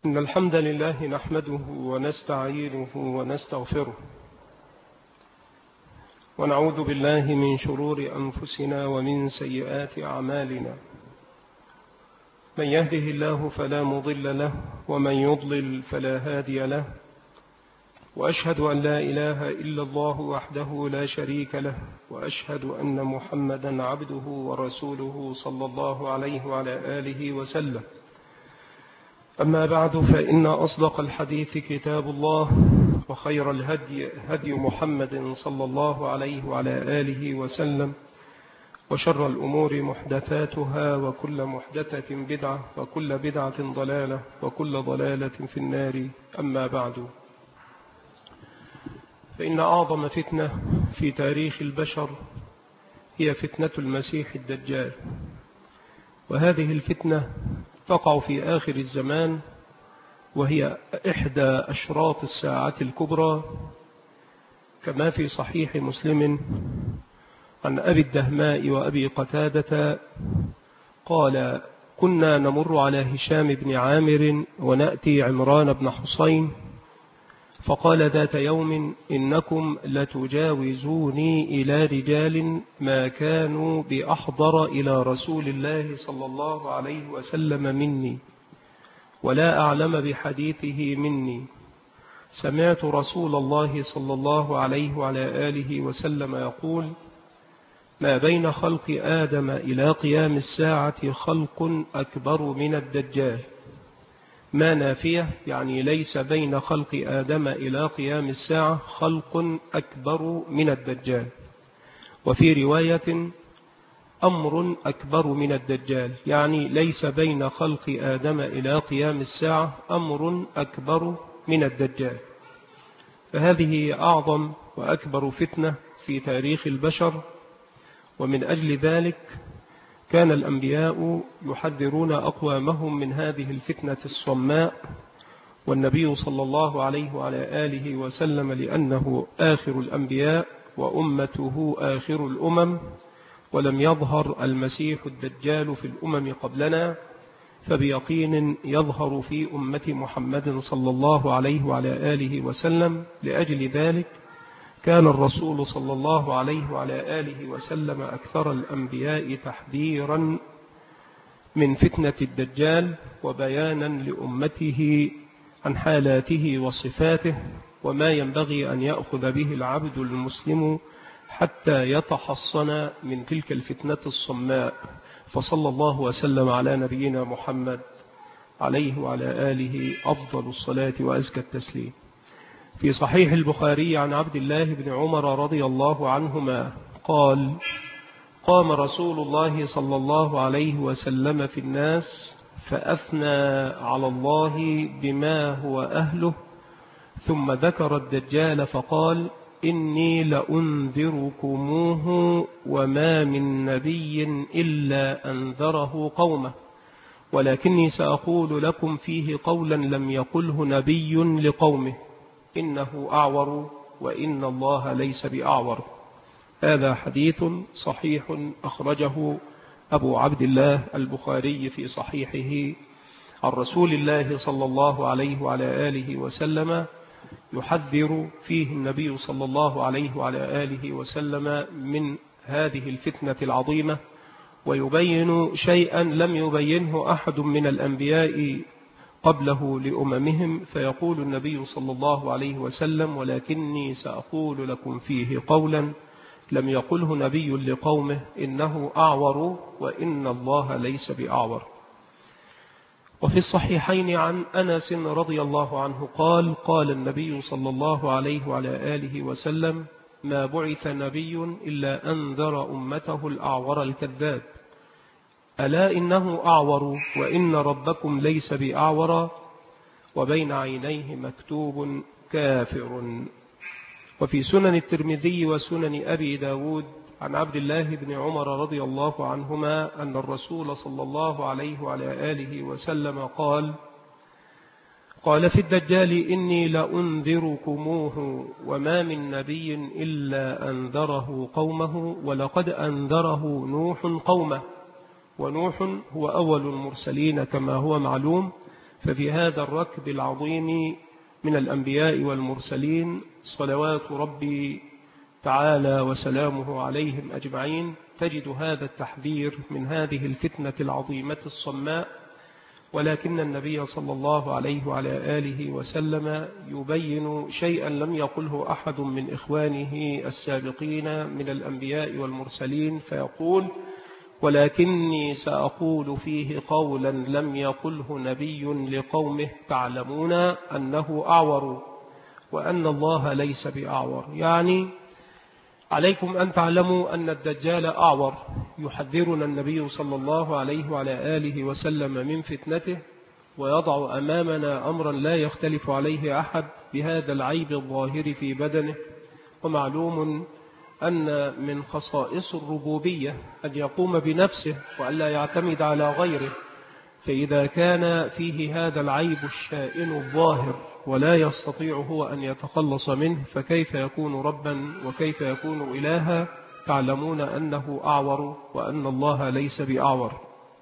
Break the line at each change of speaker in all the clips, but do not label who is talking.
إن الحمد لله نحمده ونستعينه ونستغفره ونعوذ بالله من شرور أنفسنا ومن سيئات أعمالنا. من يهده الله فلا مضل له ومن يضلل فلا هادي له، وأشهد أن لا إله إلا الله وحده لا شريك له، وأشهد أن محمدا عبده ورسوله صلى الله عليه وعلى آله وسلم. أما بعد، فإن أصدق الحديث كتاب الله، وخير الهدي هدي محمد صلى الله عليه وعلى آله وسلم، وشر الأمور محدثاتها، وكل محدثة بدعة، وكل بدعة ضلالة، وكل ضلالة في النار. أما بعد، فإن أعظم فتنة في تاريخ البشر هي فتنة المسيح الدجال، وهذه الفتنة تقع في آخر الزمان، وهي إحدى أشراط الساعة الكبرى، كما في صحيح مسلم عن أبي الدهماء وأبي قتادة قال: كنا نمر على هشام بن عامر ونأتي عمران بن حسين، فقال ذات يوم: إنكم لتجاوزوني إلى رجال ما كانوا بأحضر إلى رسول الله صلى الله عليه وسلم مني، ولا أعلم بحديثه مني. سمعت رسول الله صلى الله عليه وعلى آله وسلم يقول: ما بين خلق آدم إلى قيام الساعة خلق أكبر من الدجال. ما نافية، يعني ليس بين خلق آدم إلى قيام الساعة خلق أكبر من الدجال. وفي رواية: أمر أكبر من الدجال، يعني ليس بين خلق آدم إلى قيام الساعة أمر أكبر من الدجال. فهذه أعظم وأكبر فتنة في تاريخ البشر، ومن أجل ذلك كان الأنبياء يحذرون أقوامهم من هذه الفتنة الصماء، والنبي صلى الله عليه وعلى آله وسلم لأنه آخر الأنبياء وأمته آخر الأمم، ولم يظهر المسيح الدجال في الأمم قبلنا، فبيقين يظهر في أمة محمد صلى الله عليه وعلى آله وسلم. لأجل ذلك كان الرسول صلى الله عليه وعلى آله وسلم أكثر الأنبياء تحذيرا من فتنة الدجال، وبيانا لأمته عن حالاته وصفاته، وما ينبغي أن يأخذ به العبد المسلم حتى يتحصن من تلك الفتنة الصماء. فصلى الله وسلم على نبينا محمد عليه وعلى آله أفضل الصلاة وأزكى التسليم. في صحيح البخاري عن عبد الله بن عمر رضي الله عنهما قال: قام رسول الله صلى الله عليه وسلم في الناس فأثنى على الله بما هو أهله، ثم ذكر الدجال فقال: إني لأنذركموه وما من نبي إلا أنذره قومه، ولكني سأقول لكم فيه قولا لم يقله نبي لقومه: إنه أعور وإن الله ليس بأعور. هذا حديث صحيح أخرجه أبو عبد الله البخاري في صحيحه عن رسول الله صلى الله عليه وعلى آله وسلم، يحذر فيه النبي صلى الله عليه وعلى آله وسلم من هذه الفتنة العظيمة، ويبين شيئا لم يبينه أحد من الأنبياء قبله لأممهم، فيقول النبي صلى الله عليه وسلم: ولكني سأقول لكم فيه قولا لم يقله نبي لقومه: إنه أعور وإن الله ليس بأعور. وفي الصحيحين عن أنس رضي الله عنه قال: قال النبي صلى الله عليه وعلى آله وسلم: ما بعث نبي إلا أنذر أمته الأعور الكذاب، ألا إنه أعور وإن ربكم ليس بأعور وبين عينيه مكتوب كافر. وفي سنن الترمذي وسنن أبي داود عن عبد الله بن عمر رضي الله عنهما أن الرسول صلى الله عليه وعلى آله وسلم قال في الدجال: إني لأنذركموه وما من نبي إلا أنذره قومه، ولقد أنذره نوح قومه. ونوح هو أول المرسلين كما هو معلوم، ففي هذا الركب العظيم من الأنبياء والمرسلين صلوات ربي تعالى وسلامه عليهم أجمعين تجد هذا التحذير من هذه الفتنة العظيمة الصماء، ولكن النبي صلى الله عليه وعلى آله وسلم يبين شيئا لم يقله أحد من إخوانه السابقين من الأنبياء والمرسلين، فيقول: ولكني سأقول فيه قولا لم يقله نبي لقومه تعلمون أنه أعور وأن الله ليس بأعور. يعني عليكم أن تعلموا أن الدجال أعور، يحذرنا النبي صلى الله عليه وعلى آله وسلم من فتنته، ويضع أمامنا أمرا لا يختلف عليه أحد بهذا العيب الظاهر في بدنه. ومعلوم أن من خصائص الربوبية أن يقوم بنفسه وألا يعتمد على غيره، فإذا كان فيه هذا العيب الشائن الظاهر ولا يستطيع هو أن يتخلص منه، فكيف يكون ربا وكيف يكون إلها؟ تعلمون أنه أعور وأن الله ليس بأعور.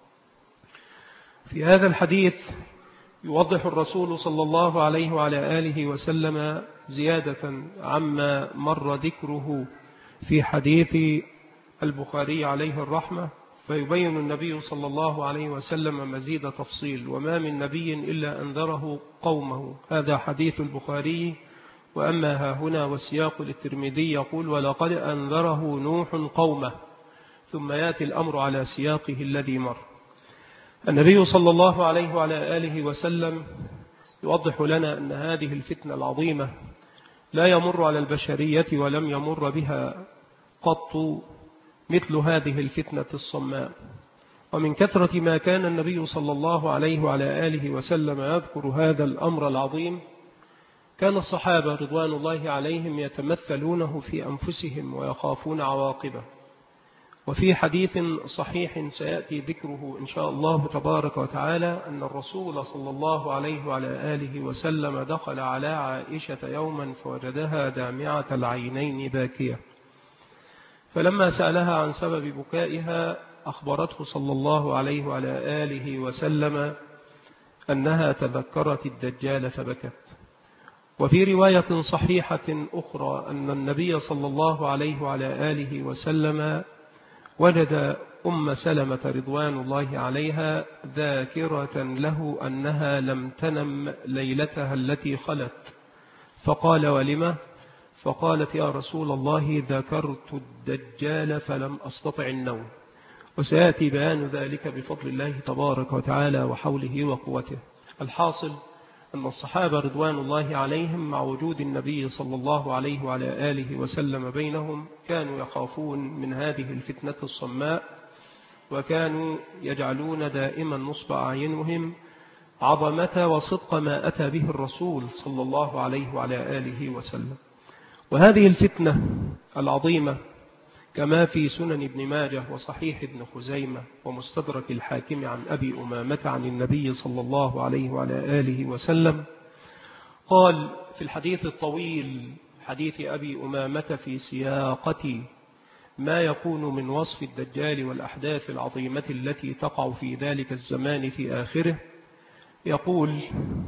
في هذا الحديث يوضح الرسول صلى الله عليه وعلى آله وسلم زيادة عما مر ذكره في حديث البخاري عليه الرحمة، فيبين النبي صلى الله عليه وسلم مزيد تفصيل: وما من نبي إلا أنذره قومه. هذا حديث البخاري. وأما ها هنا والسياق للترمذي يقول: ولقد أنذره نوح قومه، ثم يأتي الأمر على سياقه الذي مر. النبي صلى الله عليه وعلى آله وسلم يوضح لنا أن هذه الفتنة العظيمة لا يمر على البشرية ولم يمر بها قط مثل هذه الفتنة الصماء. ومن كثرة ما كان النبي صلى الله عليه وعلى آله وسلم يذكر هذا الأمر العظيم، كان الصحابة رضوان الله عليهم يتمثلونه في أنفسهم ويخافون عواقبه. وفي حديث صحيح سيأتي ذكره إن شاء الله تبارك وتعالى أن الرسول صلى الله عليه وعلى آله وسلم دخل على عائشة يوما فوجدها دامعة العينين باكية، فلما سألها عن سبب بكائها أخبرته صلى الله عليه وعلى آله وسلم أنها تذكرت الدجال فبكت. وفي رواية صحيحة أخرى أن النبي صلى الله عليه وعلى آله وسلم وجد أم سلمة رضوان الله عليها ذاكرة له أنها لم تنم ليلتها التي خلت، فقال: ولم؟ فقالت: يا رسول الله ذكرت الدجال فلم أستطع النوم. وسيأتي بيان ذلك بفضل الله تبارك وتعالى وحوله وقوته. الحاصل أن الصحابة رضوان الله عليهم مع وجود النبي صلى الله عليه وعلى آله وسلم بينهم كانوا يخافون من هذه الفتنة الصماء، وكانوا يجعلون دائما نصب أعينهم عظمة وصدق ما أتى به الرسول صلى الله عليه وعلى آله وسلم. وهذه الفتنة العظيمة كما في سنن ابن ماجه وصحيح ابن خزيمة ومستدرك الحاكم عن أبي أمامة عن النبي صلى الله عليه وعلى آله وسلم قال في الحديث الطويل حديث أبي أمامة في سياقة ما يكون من وصف الدجال والأحداث العظيمة التي تقع في ذلك الزمان في آخره، يقول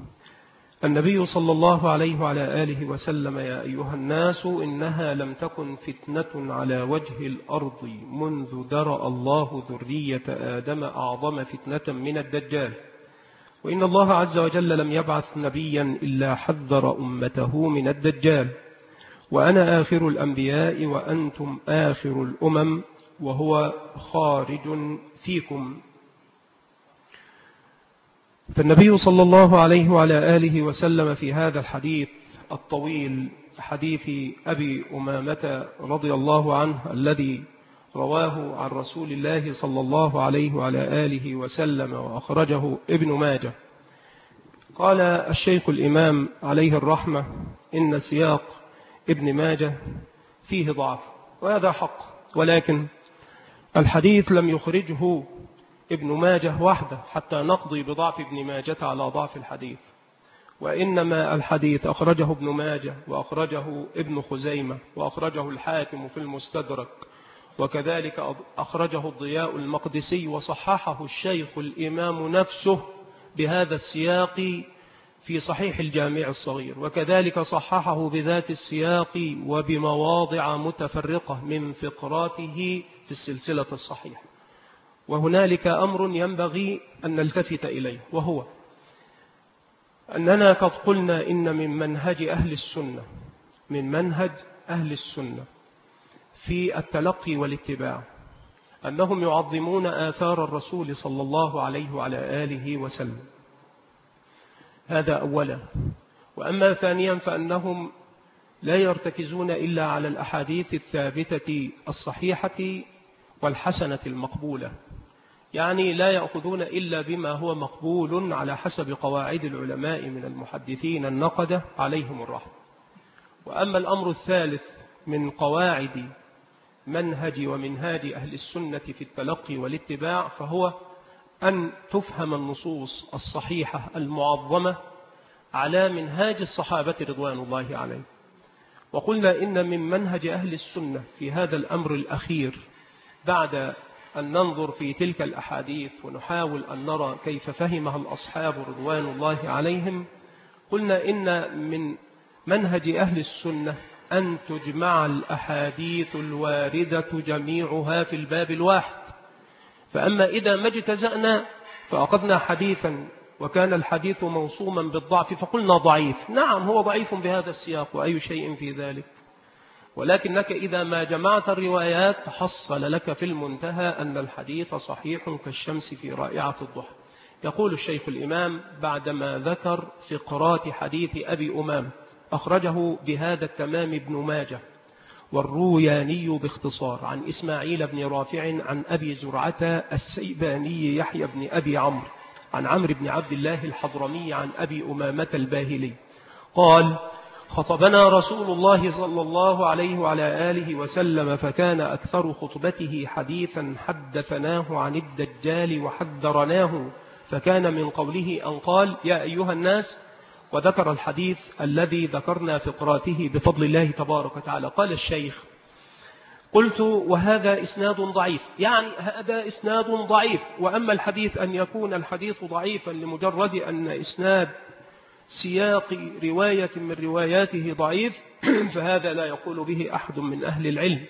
النبي صلى الله عليه وعلى آله وسلم: يا أيها الناس إنها لم تكن فتنة على وجه الأرض منذ درأ الله ذرية آدم أعظم فتنة من الدجال، وإن الله عز وجل لم يبعث نبيا إلا حذر أمته من الدجال، وأنا آخر الأنبياء وأنتم آخر الأمم وهو خارج فيكم. فالنبي صلى الله عليه وعلى آله وسلم في هذا الحديث الطويل حديث أبي أمامة رضي الله عنه الذي رواه عن رسول الله صلى الله عليه وعلى آله وسلم وأخرجه ابن ماجه، قال الشيخ الإمام عليه الرحمة: إن سياق ابن ماجه فيه ضعف، وهذا حق، ولكن الحديث لم يخرجه ابن ماجه وحده حتى نقضي بضعف ابن ماجة على ضعف الحديث، وإنما الحديث أخرجه ابن ماجه وأخرجه ابن خزيمة وأخرجه الحاكم في المستدرك، وكذلك أخرجه الضياء المقدسي وصححه الشيخ الإمام نفسه بهذا السياق في صحيح الجامع الصغير، وكذلك صححه بذات السياق وبمواضع متفرقة من فقراته في السلسلة الصحيحة. وهنالك أمر ينبغي أن نلتفت إليه، وهو أننا قد قلنا إن من منهج أهل السنة في التلقي والاتباع أنهم يعظمون آثار الرسول صلى الله عليه وعلى آله وسلم، هذا أولا. وأما ثانيا فأنهم لا يرتكزون إلا على الأحاديث الثابتة الصحيحة والحسنة المقبولة، يعني لا يأخذون إلا بما هو مقبول على حسب قواعد العلماء من المحدثين النقدة عليهم الرحمة. وأما الأمر الثالث من قواعد ومنهاج أهل السنة في التلقي والاتباع فهو أن تفهم النصوص الصحيحة المعظمة على منهاج الصحابة رضوان الله عليهم. وقلنا إن من منهج أهل السنة في هذا الأمر الأخير بعد أن ننظر في تلك الأحاديث ونحاول أن نرى كيف فهمها الأصحاب رضوان الله عليهم، قلنا إن من منهج أهل السنة أن تجمع الأحاديث الواردة جميعها في الباب الواحد. فأما إذا ما اجتزأنا فأخذنا حديثا وكان الحديث موصوما بالضعف فقلنا ضعيف، نعم هو ضعيف بهذا السياق وأي شيء في ذلك، ولكنك إذا ما جمعت الروايات تحصل لك في المنتهى أن الحديث صحيح كالشمس في رائعة الضحى. يقول الشيخ الإمام بعدما ذكر فقرات حديث أبي أمام: أخرجه بهذا التمام ابن ماجه والروياني باختصار عن إسماعيل بن رافع عن أبي زرعة السيباني يحيى بن أبي عمرو عن عمرو بن عبد الله الحضرمي عن أبي أمامة الباهلي قال: خطبنا رسول الله صلى الله عليه وعلى آله وسلم فكان أكثر خطبته حديثا حدثناه عن الدجال وحذرناه، فكان من قوله أن قال: يا أيها الناس، وذكر الحديث الذي ذكرنا فقراته بفضل الله تبارك وتعالى. قال الشيخ: قلت: وهذا إسناد ضعيف، يعني هذا إسناد ضعيف. وأما الحديث أن يكون الحديث ضعيفا لمجرد أن إسناد سياق رواية من رواياته ضعيف فهذا لا يقول به أحد من أهل العلم.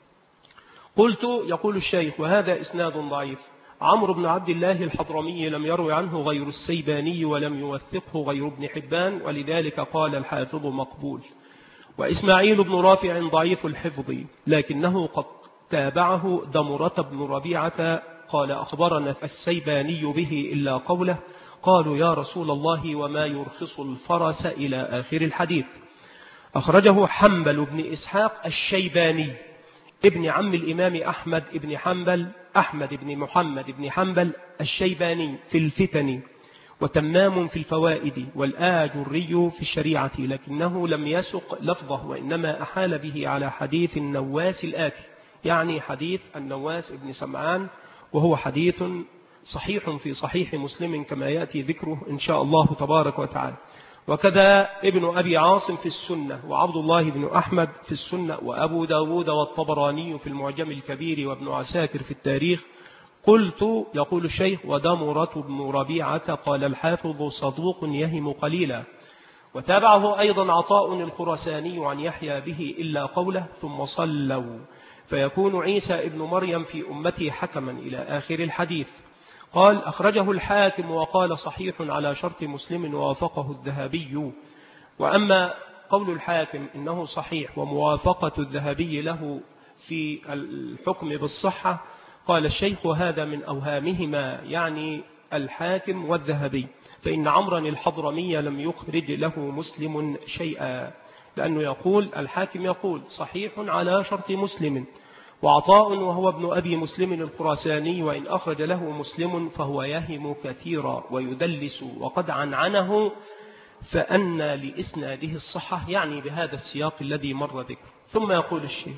قلت: يقول الشيخ: وهذا إسناد ضعيف. عمرو بن عبد الله الحضرمي لم يروي عنه غير السيباني ولم يوثقه غير ابن حبان، ولذلك قال الحافظ مقبول. وإسماعيل بن رافع ضعيف الحفظ لكنه قد تابعه دمرة بن ربيعة قال: أخبرنا السيباني به إلا قوله: قالوا يا رسول الله وما يرخص الفرس إلى آخر الحديث. أخرجه حنبل بن إسحاق الشيباني ابن عم الإمام أحمد بن حنبل، أحمد بن محمد بن حنبل الشيباني في الفتن، وتمام في الفوائد، والآجري في الشريعة، لكنه لم يسق لفظه وإنما أحال به على حديث النواس الآتي، يعني حديث النواس بن سمعان، وهو حديث صحيح في صحيح مسلم كما يأتي ذكره إن شاء الله تبارك وتعالى. وكذا ابن أبي عاصم في السنة، وعبد الله بن أحمد في السنة، وأبو داود والطبراني في المعجم الكبير، وابن عساكر في التاريخ. قلت: يقول الشيخ: ودمرة بن ربيعة قال الحافظ صدوق يهم قليلا. وتابعه أيضا عطاء الخرساني عن يحيى به إلا قوله: ثم صلوا فيكون عيسى ابن مريم في أمتي حكما إلى آخر الحديث. قال: أخرجه الحاكم وقال صحيح على شرط مسلم ووافقه الذهبي. وأما قول الحاكم إنه صحيح وموافقة الذهبي له في الحكم بالصحة، قال الشيخ: هذا من أوهامهما، يعني الحاكم والذهبي، فإن عمرا الحضرمي لم يخرج له مسلم شيئا، لأنه يقول الحاكم يقول صحيح على شرط مسلم، وعطاء وهو ابن أبي مسلم الخراساني وإن أخرج له مسلم فهو يهم كثيرا ويدلس وقد عنعنه، فأن لإسناده الصحة، يعني بهذا السياق الذي مر ذكر. ثم يقول الشيخ: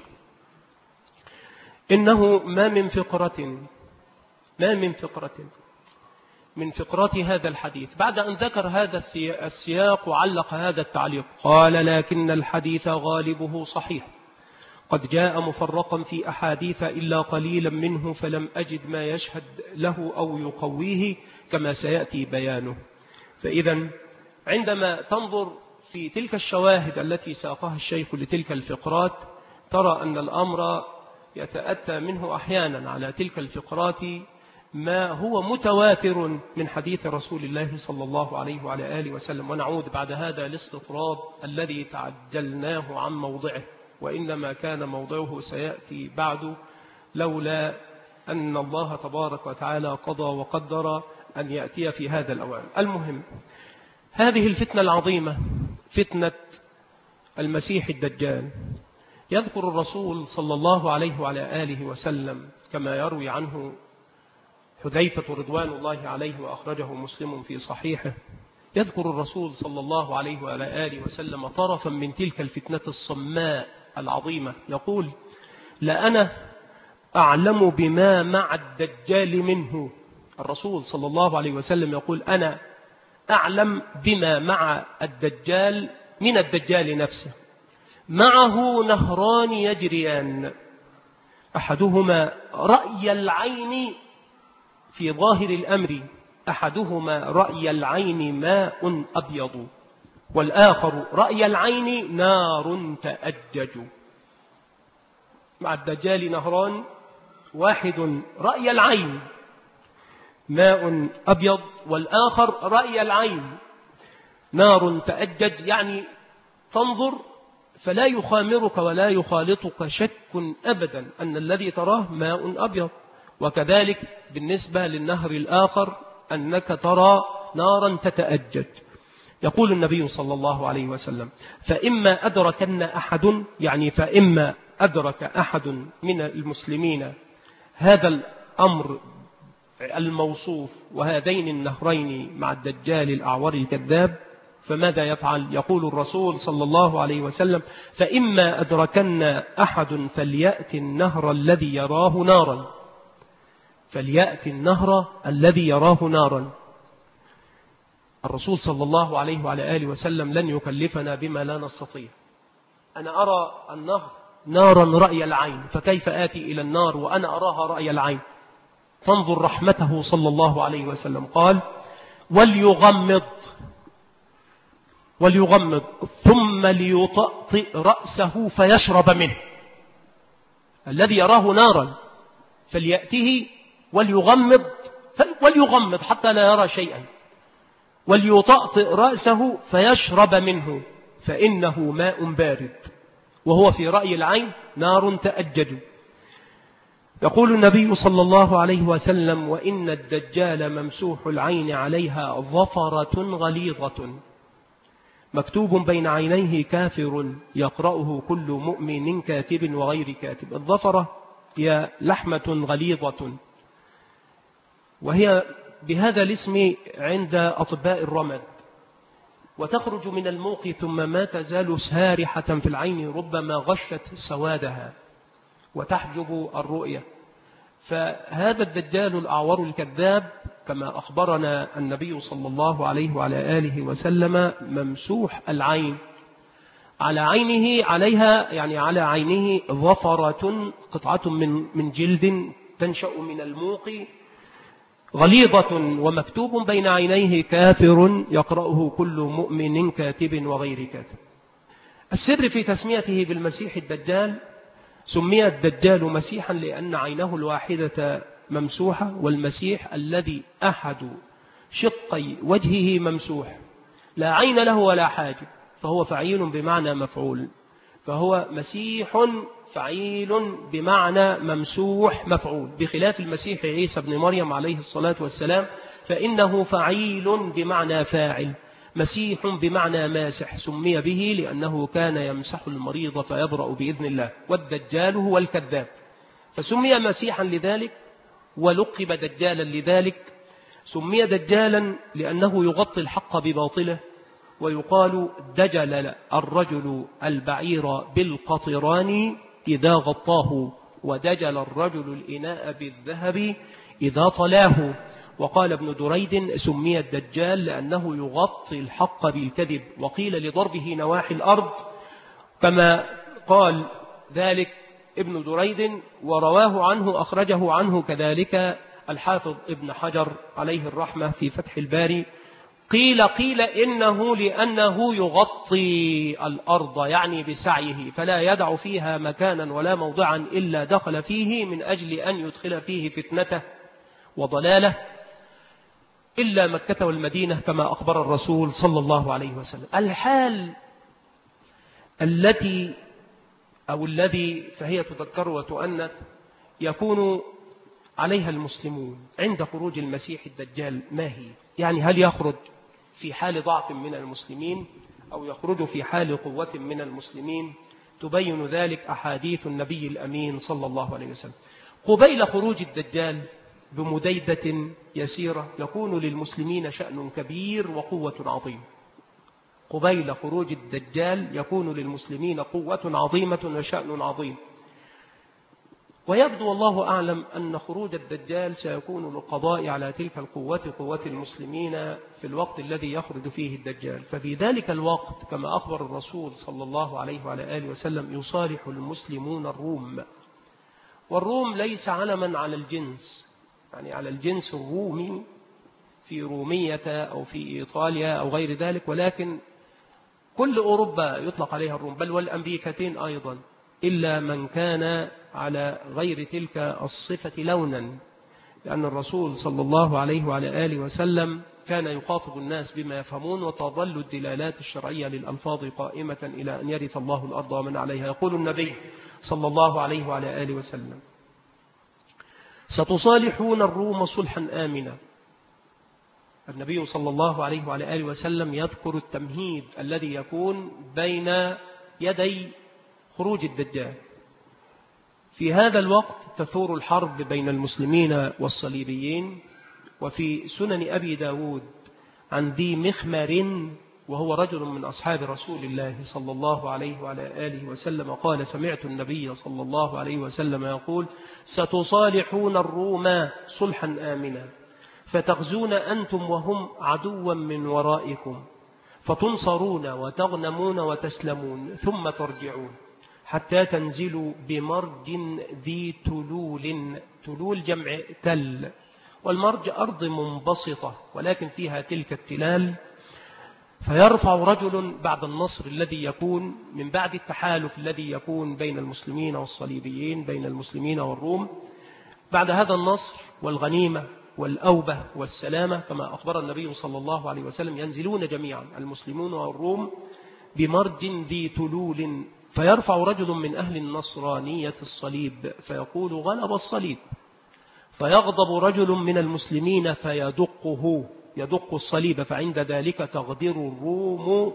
إنه ما من فقرة من فقرات هذا الحديث، بعد أن ذكر هذا السياق وعلق هذا التعليق، قال: لكن الحديث غالبه صحيح. قد جاء مفرقا في أحاديث إلا قليلا منه فلم أجد ما يشهد له أو يقويه كما سيأتي بيانه. فإذا عندما تنظر في تلك الشواهد التي ساقها الشيخ لتلك الفقرات ترى أن الأمر يتأتى منه أحيانا على تلك الفقرات ما هو متواتر من حديث رسول الله صلى الله عليه وعلى آله وسلم. ونعود بعد هذا الاستطراد الذي تعجلناه عن موضعه، وإنما كان موضعه سيأتي بعد لولا أن الله تبارك وتعالى قضى وقدر أن يأتي في هذا الأوان. المهم، هذه الفتنة العظيمة فتنة المسيح الدجال، يذكر الرسول صلى الله عليه وعلى آله وسلم كما يروي عنه حذيفة رضوان الله عليه وأخرجه مسلم في صحيحه، يذكر الرسول صلى الله عليه وعلى آله وسلم طرفا من تلك الفتنة الصماء العظيمة، يقول: لأنا أعلم بما مع الدجال منه. الرسول صلى الله عليه وسلم يقول: أنا أعلم بما مع الدجال من الدجال نفسه. معه نهران يجريان، أحدهما رأي العين في ظاهر الأمر، أحدهما رأي العين ماء أبيض، والآخر رأي العين نار تأجج. مع الدجال نهران، واحد رأي العين ماء أبيض، والآخر رأي العين نار تأجج، يعني تنظر فلا يخامرك ولا يخالطك شك أبدا أن الذي تراه ماء أبيض. وكذلك بالنسبة للنهر الآخر أنك ترى نارا تتأجج. يقول النبي صلى الله عليه وسلم: فإما أدركن أحد، يعني فإما أدرك أحد من المسلمين هذا الأمر الموصوف وهذين النهرين مع الدجال الأعور الكذاب، فماذا يفعل؟ يقول الرسول صلى الله عليه وسلم: فإما أدركن أحد فليأتي النهر الذي يراه نارا، فليأتي النهر الذي يراه نارا. الرسول صلى الله عليه وعلى آله وسلم لن يكلفنا بما لا نستطيع. أنا أرى النهر نارا رأي العين، فكيف آتي إلى النار وأنا أراها رأي العين؟ فانظر رحمته صلى الله عليه وسلم، قال: وليغمض ثم ليطأطئ رأسه فيشرب منه. الذي يراه نارا فليأته وليغمض حتى لا يرى شيئا، وليطأطئ رأسه فيشرب منه، فإنه ماء بارد، وهو في رأي العين نار تأجج. يقول النبي صلى الله عليه وسلم: وإن الدجال ممسوح العين عليها ظفرة غليظة مكتوب بين عينيه كافر يقرأه كل مؤمن كاتب وغير كاتب. الظفرة هي لحمة غليظة، وهي بهذا الاسم عند أطباء الرمد، وتخرج من الموق ثم ما تزال سارحة في العين، ربما غشت سوادها وتحجب الرؤية. فهذا الدجال الأعور الكذاب كما أخبرنا النبي صلى الله عليه وعلى آله وسلم ممسوح العين، على عينه عليها، يعني على عينه ظفرة، قطعة من جلد تنشأ من الموق غليظة، ومكتوب بين عينيه كافر يقرأه كل مؤمن كاتب وغير كاتب. السر في تسميته بالمسيح الدجال، سمي الدجال مسيحا لأن عينه الواحدة ممسوحة، والمسيح الذي أحد شقي وجهه ممسوح، لا عين له ولا حاجب، فهو فعيل بمعنى مفعول، فهو مسيح فعيل بمعنى ممسوح مفعول، بخلاف المسيح عيسى بن مريم عليه الصلاة والسلام فإنه فعيل بمعنى فاعل، مسيح بمعنى ماسح، سمي به لأنه كان يمسح المريض فيبرأ بإذن الله. والدجال هو الكذاب، فسمي مسيحا لذلك، ولقب دجالا لذلك. سمي دجالا لأنه يغطي الحق بباطله، ويقال دجل الرجل البعير بالقطران إذا غطاه، ودجل الرجل الإناء بالذهب إذا طلاه. وقال ابن دريد: سمي الدجال لأنه يغطي الحق بالكذب، وقيل لضربه نواحي الأرض كما قال ذلك ابن دريد، ورواه عنه أخرجه عنه كذلك الحافظ ابن حجر عليه الرحمة في فتح الباري. قيل إنه لأنه يغطي الأرض يعني بسعيه، فلا يدع فيها مكانا ولا موضعا إلا دخل فيه من أجل أن يدخل فيه فتنته وضلاله، إلا مكة والمدينة كما أخبر الرسول صلى الله عليه وسلم. الحال التي أو الذي فهي تذكر وتؤنث يكون عليها المسلمون عند خروج المسيح الدجال ما هي؟ يعني هل يخرج في حال ضعف من المسلمين أو يخرج في حال قوة من المسلمين؟ تبين ذلك أحاديث النبي الأمين صلى الله عليه وسلم. قبيل خروج الدجال بمديدة يسيرة يكون للمسلمين شأن كبير وقوة عظيمة. قبيل خروج الدجال يكون للمسلمين قوة عظيمة وشأن عظيم. ويبدو والله أعلم أن خروج الدجال سيكون للقضاء على تلك القوة، قوة المسلمين في الوقت الذي يخرج فيه الدجال. ففي ذلك الوقت كما أخبر الرسول صلى الله عليه وعلى آله وسلم يصالح المسلمون الروم. والروم ليس علما على الجنس، يعني على الجنس الرومي في رومية أو في إيطاليا أو غير ذلك، ولكن كل أوروبا يطلق عليها الروم، بل والأمريكتين أيضا، إلا من كان على غير تلك الصفة لونا، لأن الرسول صلى الله عليه وعلى آله وسلم كان يخاطب الناس بما يفهمون، وتظل الدلالات الشرعية للألفاظ قائمة إلى أن يرث الله الأرض ومن عليها. يقول النبي صلى الله عليه وعلى آله وسلم: ستصالحون الروم صلحا آمنا. النبي صلى الله عليه وعلى آله وسلم يذكر التمهيد الذي يكون بين يدي خروج الدجال. في هذا الوقت تثور الحرب بين المسلمين والصليبيين. وفي سنن أبي داود عن ذي مخمر، وهو رجل من أصحاب رسول الله صلى الله عليه وعلى آله وسلم، قال: سمعت النبي صلى الله عليه وسلم يقول: ستصالحون الروم صلحا آمنا، فتغزون أنتم وهم عدوا من ورائكم، فتنصرون وتغنمون وتسلمون، ثم ترجعون حتى تنزلوا بمرج ذي تلول. تلول جمع تل، والمرج أرض منبسطة ولكن فيها تلك التلال. فيرفع رجل بعد النصر الذي يكون من بعد التحالف الذي يكون بين المسلمين والصليبيين، بين المسلمين والروم، بعد هذا النصر والغنيمة والأوبة والسلامة كما أخبر النبي صلى الله عليه وسلم، ينزلون جميعا المسلمون والروم بمرج ذي تلول. فيرفع رجل من أهل النصرانية الصليب فيقول: غلب الصليب. فيغضب رجل من المسلمين فيدقه، يدق الصليب، فعند ذلك تغدر الروم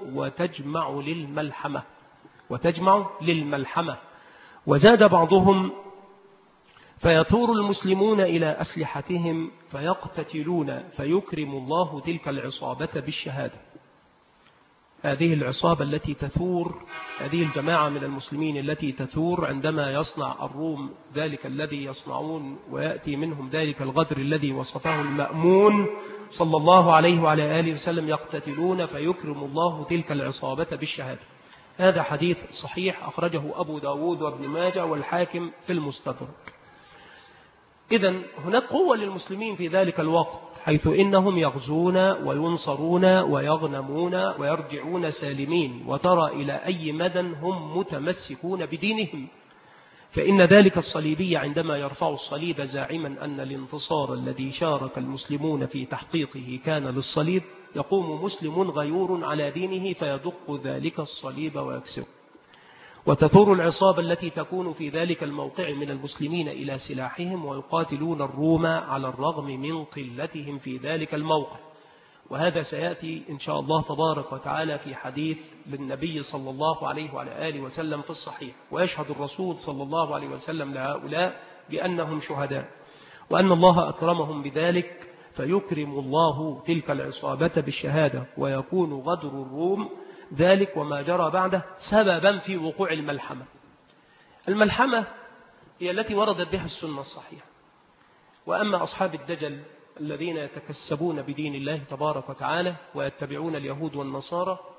وتجمع للملحمة. وزاد بعضهم: فيثور المسلمون إلى أسلحتهم فيقتتلون، فيكرم الله تلك العصابة بالشهادة. هذه العصابة التي تثور، هذه الجماعة من المسلمين التي تثور عندما يصنع الروم ذلك الذي يصنعون، ويأتي منهم ذلك الغدر الذي وصفه المأمون صلى الله عليه وعلى آله وسلم، يقتتلون فيكرم الله تلك العصابة بالشهادة. هذا حديث صحيح أخرجه أبو داود وابن ماجه والحاكم في المستدرك. إذن هناك قوة للمسلمين في ذلك الوقت، حيث إنهم يغزون وينصرون ويغنمون ويرجعون سالمين، وترى إلى أي مدى هم متمسكون بدينهم. فإن ذلك الصليبي عندما يرفع الصليب زاعما أن الانتصار الذي شارك المسلمون في تحقيقه كان للصليب، يقوم مسلم غيور على دينه فيدق ذلك الصليب ويكسره. وتثور العصابة التي تكون في ذلك الموقع من المسلمين إلى سلاحهم، ويقاتلون الروم على الرغم من قلتهم في ذلك الموقع. وهذا سيأتي إن شاء الله تبارك وتعالى في حديث للنبي صلى الله عليه وعلى آله وسلم في الصحيح. ويشهد الرسول صلى الله عليه وسلم لهؤلاء بأنهم شهداء، وأن الله أكرمهم بذلك، فيكرم الله تلك العصابة بالشهادة، ويكون غدر الروم ذلك وما جرى بعده سببا في وقوع الملحمة. الملحمة هي التي وردت بها السنة الصحيحة. وأما أصحاب الدجل الذين يتكسبون بدين الله تبارك وتعالى ويتبعون اليهود والنصارى،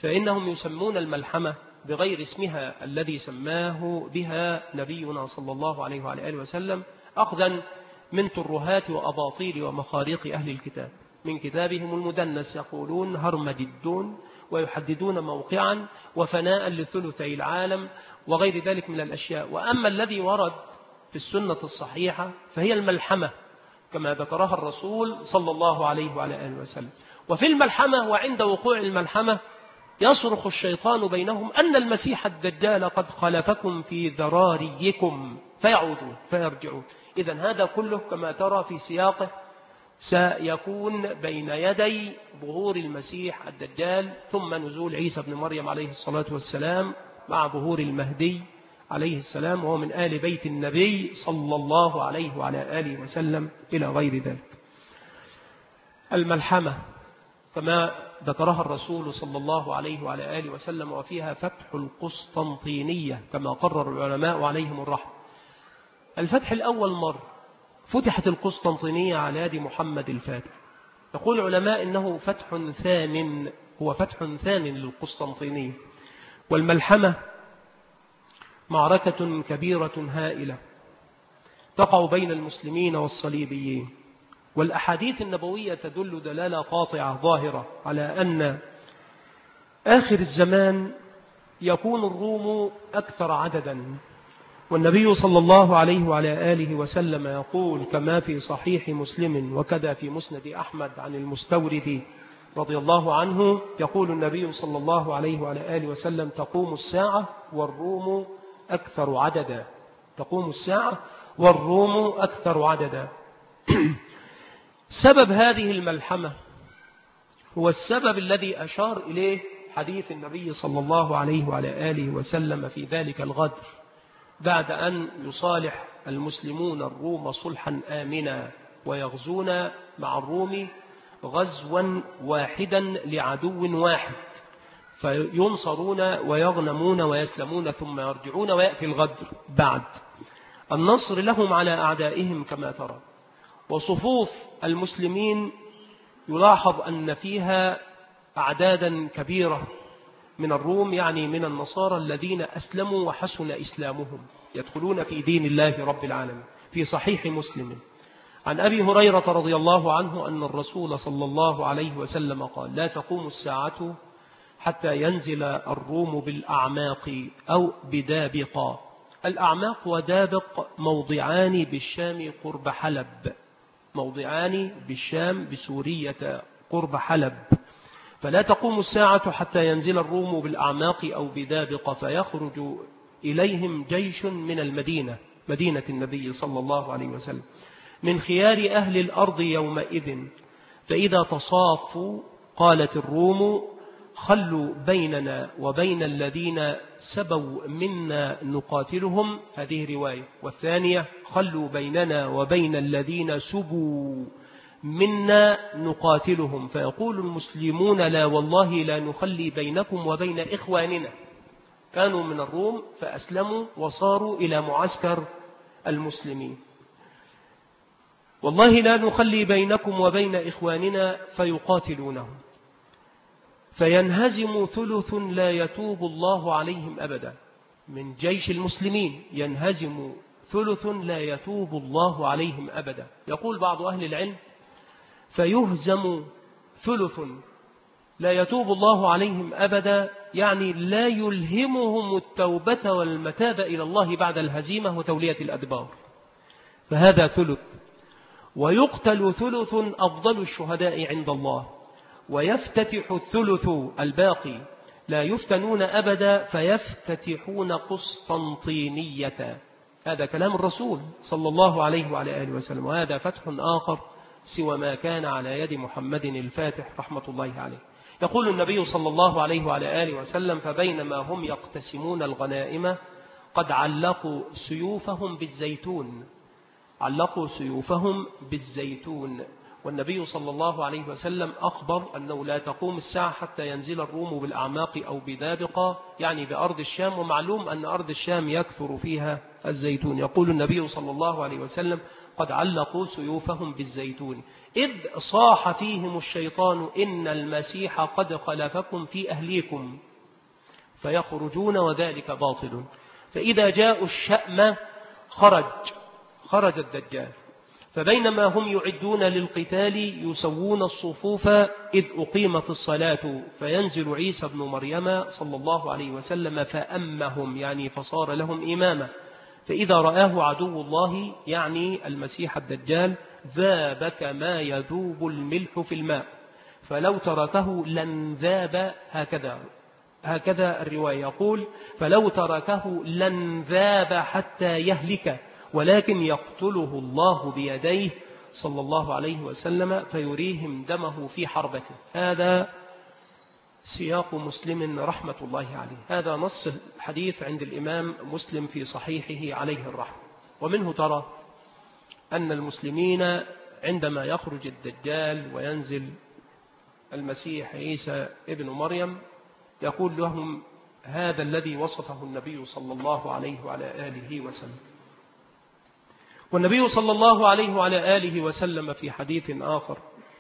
فإنهم يسمون الملحمة بغير اسمها الذي سماه بها نبينا صلى الله عليه وعلى آله وسلم، أخذا من ترهات وأباطيل ومخاريق أهل الكتاب. من كتابهم المدنس يقولون هرمجدون، ويحددون موقعا وفناء لثلثي العالم وغير ذلك من الأشياء. وأما الذي ورد في السنة الصحيحة فهي الملحمة كما ذكرها الرسول صلى الله عليه وعلى آله وسلم. وفي الملحمة وعند وقوع الملحمة يصرخ الشيطان بينهم أن المسيح الدجال قد خلفكم في ذراريكم فيعودون فيرجعون. إذن هذا كله كما ترى في سياقه سيكون بين يدي ظهور المسيح الدجال، ثم نزول عيسى بن مريم عليه الصلاة والسلام مع ظهور المهدي عليه السلام، وهو من آل بيت النبي صلى الله عليه وعلى آله وسلم إلى غير ذلك. الملحمة كما ذكرها الرسول صلى الله عليه وعلى آله وسلم، وفيها فتح القسطنطينية كما قرر العلماء عليهم الرحمة. الفتح الأول مرة فتحت القسطنطينية على يد محمد الفاتح. يقول العلماء إنه فتح ثامن، هو فتح ثامن للقسطنطينية. والملحمة معركة كبيرة هائلة تقع بين المسلمين والصليبيين، والأحاديث النبوية تدل دلالة قاطعة ظاهرة على أن آخر الزمان يكون الروم أكثر عددا. والنبي صلى الله عليه وعلى آله وسلم يقول كما في صحيح مسلم وكذا في مسند أحمد عن المستورد رضي الله عنه، يقول النبي صلى الله عليه وعلى آله وسلم: تقوم الساعة والروم أكثر عددا. تقوم الساعة والروم أكثر عددا. سبب هذه الملحمة هو السبب الذي أشار إليه حديث النبي صلى الله عليه وعلى آله وسلم في ذلك الغدر، بعد أن يصالح المسلمون الروم صلحا آمنا ويغزون مع الروم غزوا واحدا لعدو واحد، فينصرون ويغنمون ويسلمون ثم يرجعون، ويأتي الغدر بعد النصر لهم على أعدائهم كما ترى. وصفوف المسلمين يلاحظ أن فيها أعدادا كبيرة من الروم، يعني من النصارى الذين أسلموا وحسن إسلامهم، يدخلون في دين الله رب العالمين. في صحيح مسلم عن أبي هريرة رضي الله عنه أن الرسول صلى الله عليه وسلم قال: لا تقوم الساعة حتى ينزل الروم بالأعماق أو بدابق. الأعماق ودابق موضعان بالشام قرب حلب، موضعان بالشام بسورية قرب حلب. فلا تقوم الساعة حتى ينزل الروم بالأعماق أو بدابق، فيخرج إليهم جيش من المدينة، مدينة النبي صلى الله عليه وسلم، من خيار أهل الأرض يومئذ، فإذا تصافوا قالت الروم: خلوا بيننا وبين الذين سبوا منا نقاتلهم. هذه رواية. والثانية: خلوا بيننا وبين الذين سبوا منا نقاتلهم. فيقول المسلمون: لا والله لا نخلي بينكم وبين إخواننا. كانوا من الروم فأسلموا وصاروا إلى معسكر المسلمين. والله لا نخلي بينكم وبين إخواننا، فيقاتلونهم فينهزم ثلث لا يتوب الله عليهم أبدا. من جيش المسلمين ينهزم ثلث لا يتوب الله عليهم أبدا. يقول بعض أهل العلم: فيهزم ثلث لا يتوب الله عليهم أبدا، يعني لا يلهمهم التوبة والمتاب إلى الله بعد الهزيمة وتولية الأدبار، فهذا ثلث. ويقتل ثلث أفضل الشهداء عند الله، ويفتتح الثلث الباقي، لا يفتنون أبدا، فيفتتحون قسطنطينية. هذا كلام الرسول صلى الله عليه وعلى آله وسلم، وهذا فتح آخر سوى ما كان على يد محمد الفاتح رحمة الله عليه. يقول النبي صلى الله عليه وعلى آله وسلم: فبينما هم يقتسمون الغنائم قد علقوا سيوفهم بالزيتون، علقوا سيوفهم بالزيتون. والنبي صلى الله عليه وسلم أخبر أنه لا تقوم الساعة حتى ينزل الروم بالأعماق أو بدابق، يعني بأرض الشام، ومعلوم أن أرض الشام يكثر فيها الزيتون. يقول النبي صلى الله عليه وسلم: قد علقوا سيوفهم بالزيتون إذ صاح فيهم الشيطان إن المسيح قد خلفكم في أهليكم فيخرجون وذلك باطل. فإذا جاءوا الشأم خرج الدجال، فبينما هم يعدون للقتال يسوون الصفوف إذ أقيمت الصلاة فينزل عيسى بن مريم صلى الله عليه وسلم فأمهم، يعني فصار لهم إماما. فإذا رآه عدو الله يعني المسيح الدجال ذاب كما يذوب الملح في الماء، فلو تركه لانذاب. هكذا الرواية يقول فلو تركه لانذاب حتى يهلك، ولكن يقتله الله بيديه صلى الله عليه وسلم فيريهم دمه في حربته. هذا سياق مسلم رحمة الله عليه. هذا نص الحديث عند الإمام مسلم في صحيحه عليه الرحمة. ومنه ترى أن المسلمين عندما يخرج الدجال وينزل المسيح عيسى ابن مريم يقول لهم هذا الذي وصفه النبي صلى الله عليه وعلى آله وسلم. والنبي صلى الله عليه وعلى آله وسلم في حديث آخر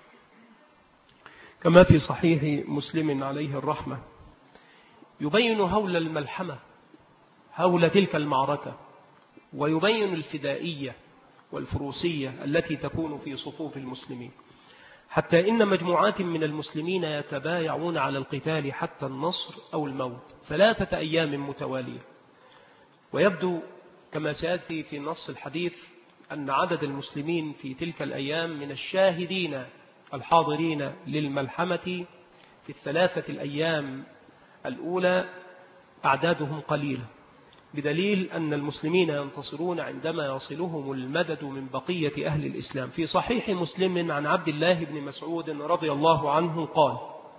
كما في صحيح مسلم عليه الرحمة يبين هول الملحمة، هول تلك المعركة، ويبين الفدائية والفروسية التي تكون في صفوف المسلمين، حتى إن مجموعات من المسلمين يتبايعون على القتال حتى النصر أو الموت 3 أيام متوالية. ويبدو كما سيأتي في نص الحديث أن عدد المسلمين في تلك الأيام من الشاهدين الحاضرين للملحمة في ال3 الأيام الأولى أعدادهم قليلة، بدليل أن المسلمين ينتصرون عندما يصلهم المدد من بقية أهل الإسلام. في صحيح مسلم عن عبد الله بن مسعود رضي الله عنه قال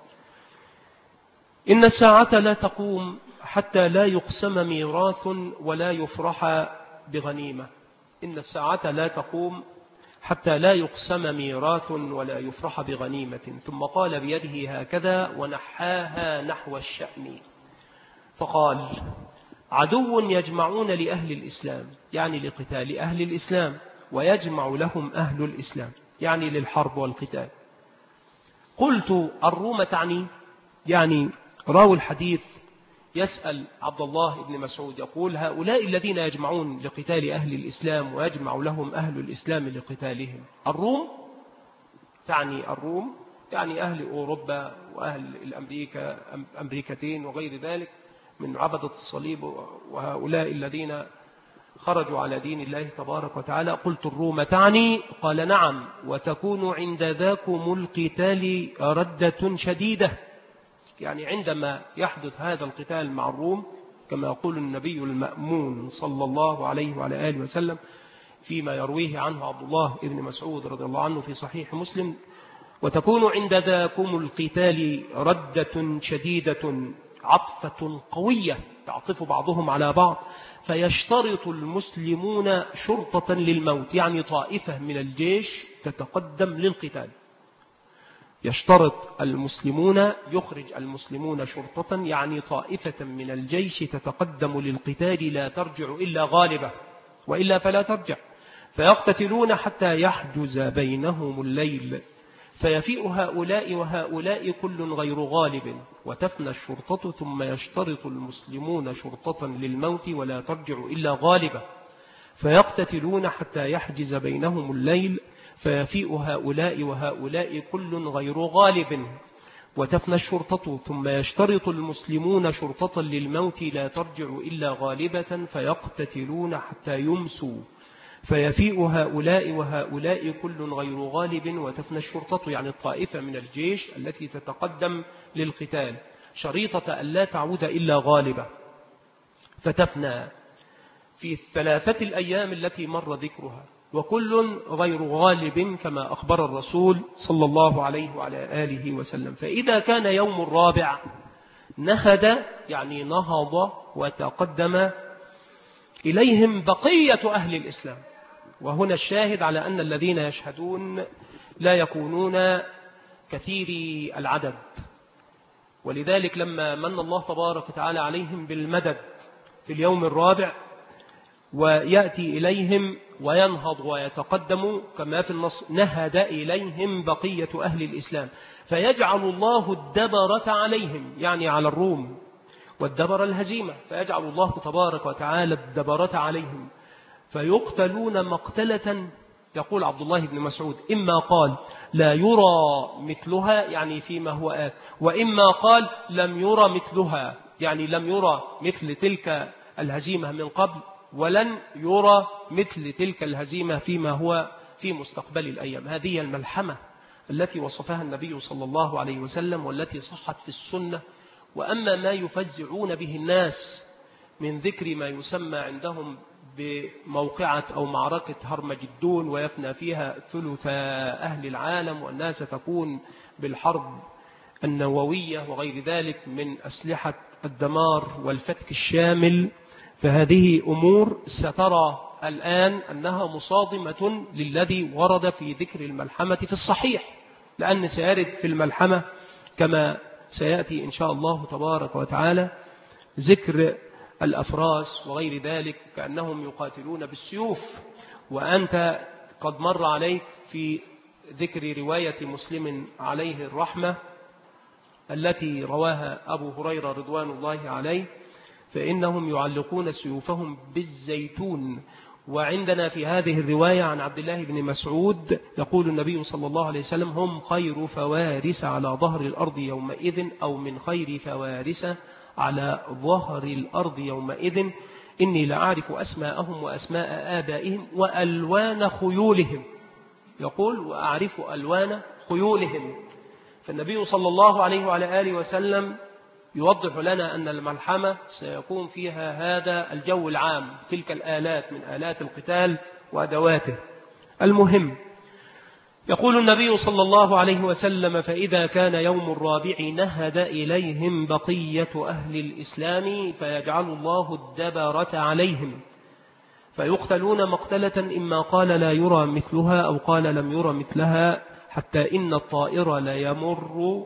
إن الساعة لا تقوم حتى لا يقسم ميراث ولا يفرح بغنيمة. إن الساعة لا تقوم حتى لا يقسم ميراث ولا يفرح بغنيمة. ثم قال بيده هكذا ونحاها نحو الشأم فقال عدو يجمعون لأهل الإسلام، يعني لقتال أهل الإسلام، ويجمع لهم أهل الإسلام، يعني للحرب والقتال. قلت الروم تعني؟ يعني راوي الحديث يسأل عبد الله بن مسعود يقول هؤلاء الذين يجمعون لقتال أهل الإسلام ويجمع لهم أهل الإسلام لقتالهم الروم؟ تعني الروم يعني أهل أوروبا وأهل الأمريكتين وغير ذلك من عبدة الصليب وهؤلاء الذين خرجوا على دين الله تبارك وتعالى. قلت الروم تعني؟ قال نعم، وتكون عند ذاكم القتال ردة شديدة، يعني عندما يحدث هذا القتال مع الروم كما يقول النبي المأمون صلى الله عليه وعلى آله وسلم فيما يرويه عنه عبد الله بن مسعود رضي الله عنه في صحيح مسلم وتكون عند ذاكم القتال ردة شديدة عطفة قوية تعطف بعضهم على بعض فيشترط المسلمون شرطة للموت، يعني طائفة من الجيش تتقدم للقتال. يشترط المسلمون يخرج المسلمون شرطة يعني طائفة من الجيش تتقدم للقتال لا ترجع إلا غالبة وإلا فلا ترجع، فيقتتلون حتى يحجز بينهم الليل فيفيء هؤلاء وهؤلاء كل غير غالب وتفنى الشرطة ثم يشترط المسلمون شرطة للموت ولا ترجع إلا غالبة فيقتتلون حتى يحجز بينهم الليل فيفيء هؤلاء وهؤلاء كل غير غالب وتفنى الشرطة ثم يشترط المسلمون شرطة للموت لا ترجع إلا غالبة فيقتتلون حتى يمسوا فيفيء هؤلاء وهؤلاء كل غير غالب وتفنى الشرطة يعني الطائفة من الجيش التي تتقدم للقتال شريطة أن لا تعود إلا غالبة فتفنى في ال3 الأيام التي مر ذكرها وكل غير غالب كما أخبر الرسول صلى الله عليه وعلى آله وسلم. فإذا كان يوم الرابع نهد يعني نهض وتقدم إليهم بقية أهل الإسلام. وهنا الشاهد على أن الذين يشهدون لا يكونون كثيري العدد، ولذلك لما من الله تبارك وتعالى عليهم بالمدد في اليوم الرابع ويأتي إليهم وينهض ويتقدم كما في النص نهد إليهم بقية أهل الإسلام فيجعل الله الدبرة عليهم، يعني على الروم، والدبر الهزيمة، فيجعل الله تبارك وتعالى الدبرة عليهم فيقتلون مقتلة. يقول عبد الله بن مسعود إما قال لا يرى مثلها يعني فيما هو آت، وإما قال لم يرى مثلها يعني لم يرى مثل تلك الهزيمة من قبل، ولن يرى مثل تلك الهزيمة فيما هو في مستقبل الأيام. هذه الملحمة التي وصفها النبي صلى الله عليه وسلم والتي صحت في السنة. وأما ما يفزعون به الناس من ذكر ما يسمى عندهم بموقعة أو معركة هرمجدون ويفنى فيها ثلث أهل العالم والناس تكون بالحرب النووية وغير ذلك من أسلحة الدمار والفتك الشامل، فهذه أمور سترى الآن أنها مصادمة للذي ورد في ذكر الملحمة في الصحيح، لأن سيرد في الملحمة كما سيأتي إن شاء الله تبارك وتعالى ذكر الأفراس وغير ذلك كأنهم يقاتلون بالسيوف. وأنت قد مر عليك في ذكر رواية مسلم عليه الرحمة التي رواها أبو هريرة رضوان الله عليه، فإنهم يعلقون سيوفهم بالزيتون. وعندنا في هذه الرواية عن عبد الله بن مسعود يقول النبي صلى الله عليه وسلم هم خير فوارس على ظهر الأرض يومئذ، أو من خير فوارس على ظهر الأرض يومئذ، إني لأعرف أسماءهم وأسماء آبائهم وألوان خيولهم. يقول وأعرف ألوان خيولهم. فالنبي صلى الله عليه وعلى آله وسلم يوضح لنا أن الملحمة سيكون فيها هذا الجو العام، تلك الآلات من آلات القتال وأدواته. المهم يقول النبي صلى الله عليه وسلم فإذا كان يوم الرابع نهد إليهم بقية أهل الإسلام فيجعل الله الدبرة عليهم فيقتلون مقتلة إما قال لا يرى مثلها أو قال لم يرى مثلها، حتى إن الطائر لا يمر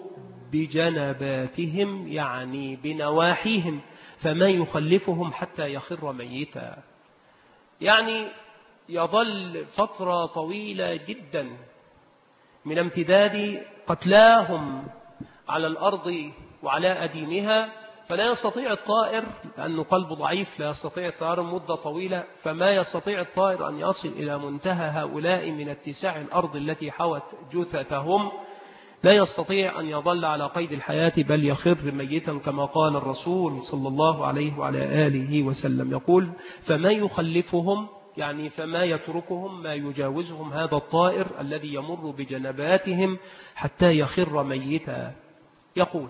بجنباتهم يعني بنواحيهم فما يخلفهم حتى يخر ميتا، يعني يظل فترة طويلة جدا من امتداد قتلاهم على الأرض وعلى أديمها، فلا يستطيع الطائر لأنه قلب ضعيف لا يستطيع الطائر مدة طويلة، فما يستطيع الطائر أن يصل إلى منتهى هؤلاء من اتساع الأرض التي حوت جثثهم، لا يستطيع أن يظل على قيد الحياة بل يخر ميتا كما قال الرسول صلى الله عليه وعلى آله وسلم. يقول فما يخلفهم يعني فما يتركهم ما يجاوزهم هذا الطائر الذي يمر بجنباتهم حتى يخر ميتا. يقول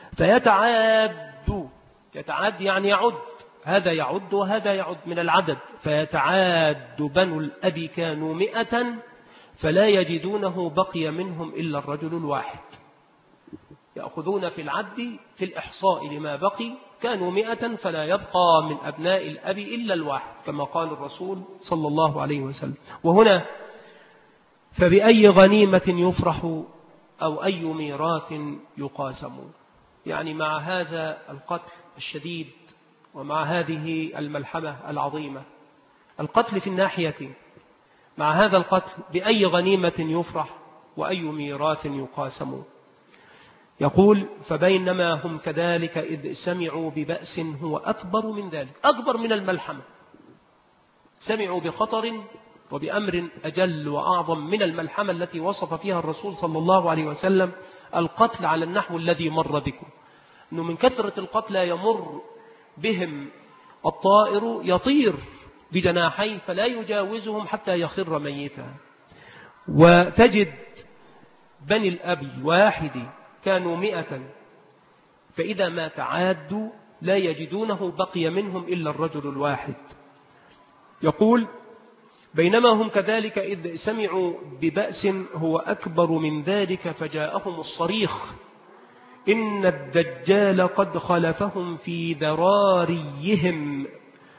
يتعاد يعني يعد، هذا يعد وهذا يعد من العدد، فيتعاد بنو الأب كانوا 100 فلا يجدونه بقي منهم إلا الرجل الواحد. يأخذون في العد في الإحصاء لما بقي كانوا 100 فلا يبقى من أبناء الأب إلا الواحد كما قال الرسول صلى الله عليه وسلم. وهنا فبأي غنيمة يفرح أو أي ميراث يقاسم، يعني مع هذا القتل الشديد ومع هذه الملحمة العظيمة، القتل في الناحية مع هذا القتل بأي غنيمة يفرح وأي ميراث يقاسم. يقول فبينما هم كذلك إذ سمعوا ببأس هو أكبر من ذلك، أكبر من الملحمة، سمعوا بخطر وبأمر أجل وأعظم من الملحمة التي وصف فيها الرسول صلى الله عليه وسلم القتل على النحو الذي مر بكم، أنه من كثرة القتلى يمر بهم الطائر يطير بجناحيه فلا يجاوزهم حتى يخر ميتا. وتجد بني الأب الواحد كانوا 100 فإذا ما تعادوا لا يجدونه بقي منهم إلا الرجل الواحد. يقول بينما هم كذلك إذ سمعوا ببأس هو أكبر من ذلك فجاءهم الصريخ إن الدجال قد خلفهم في ذراريهم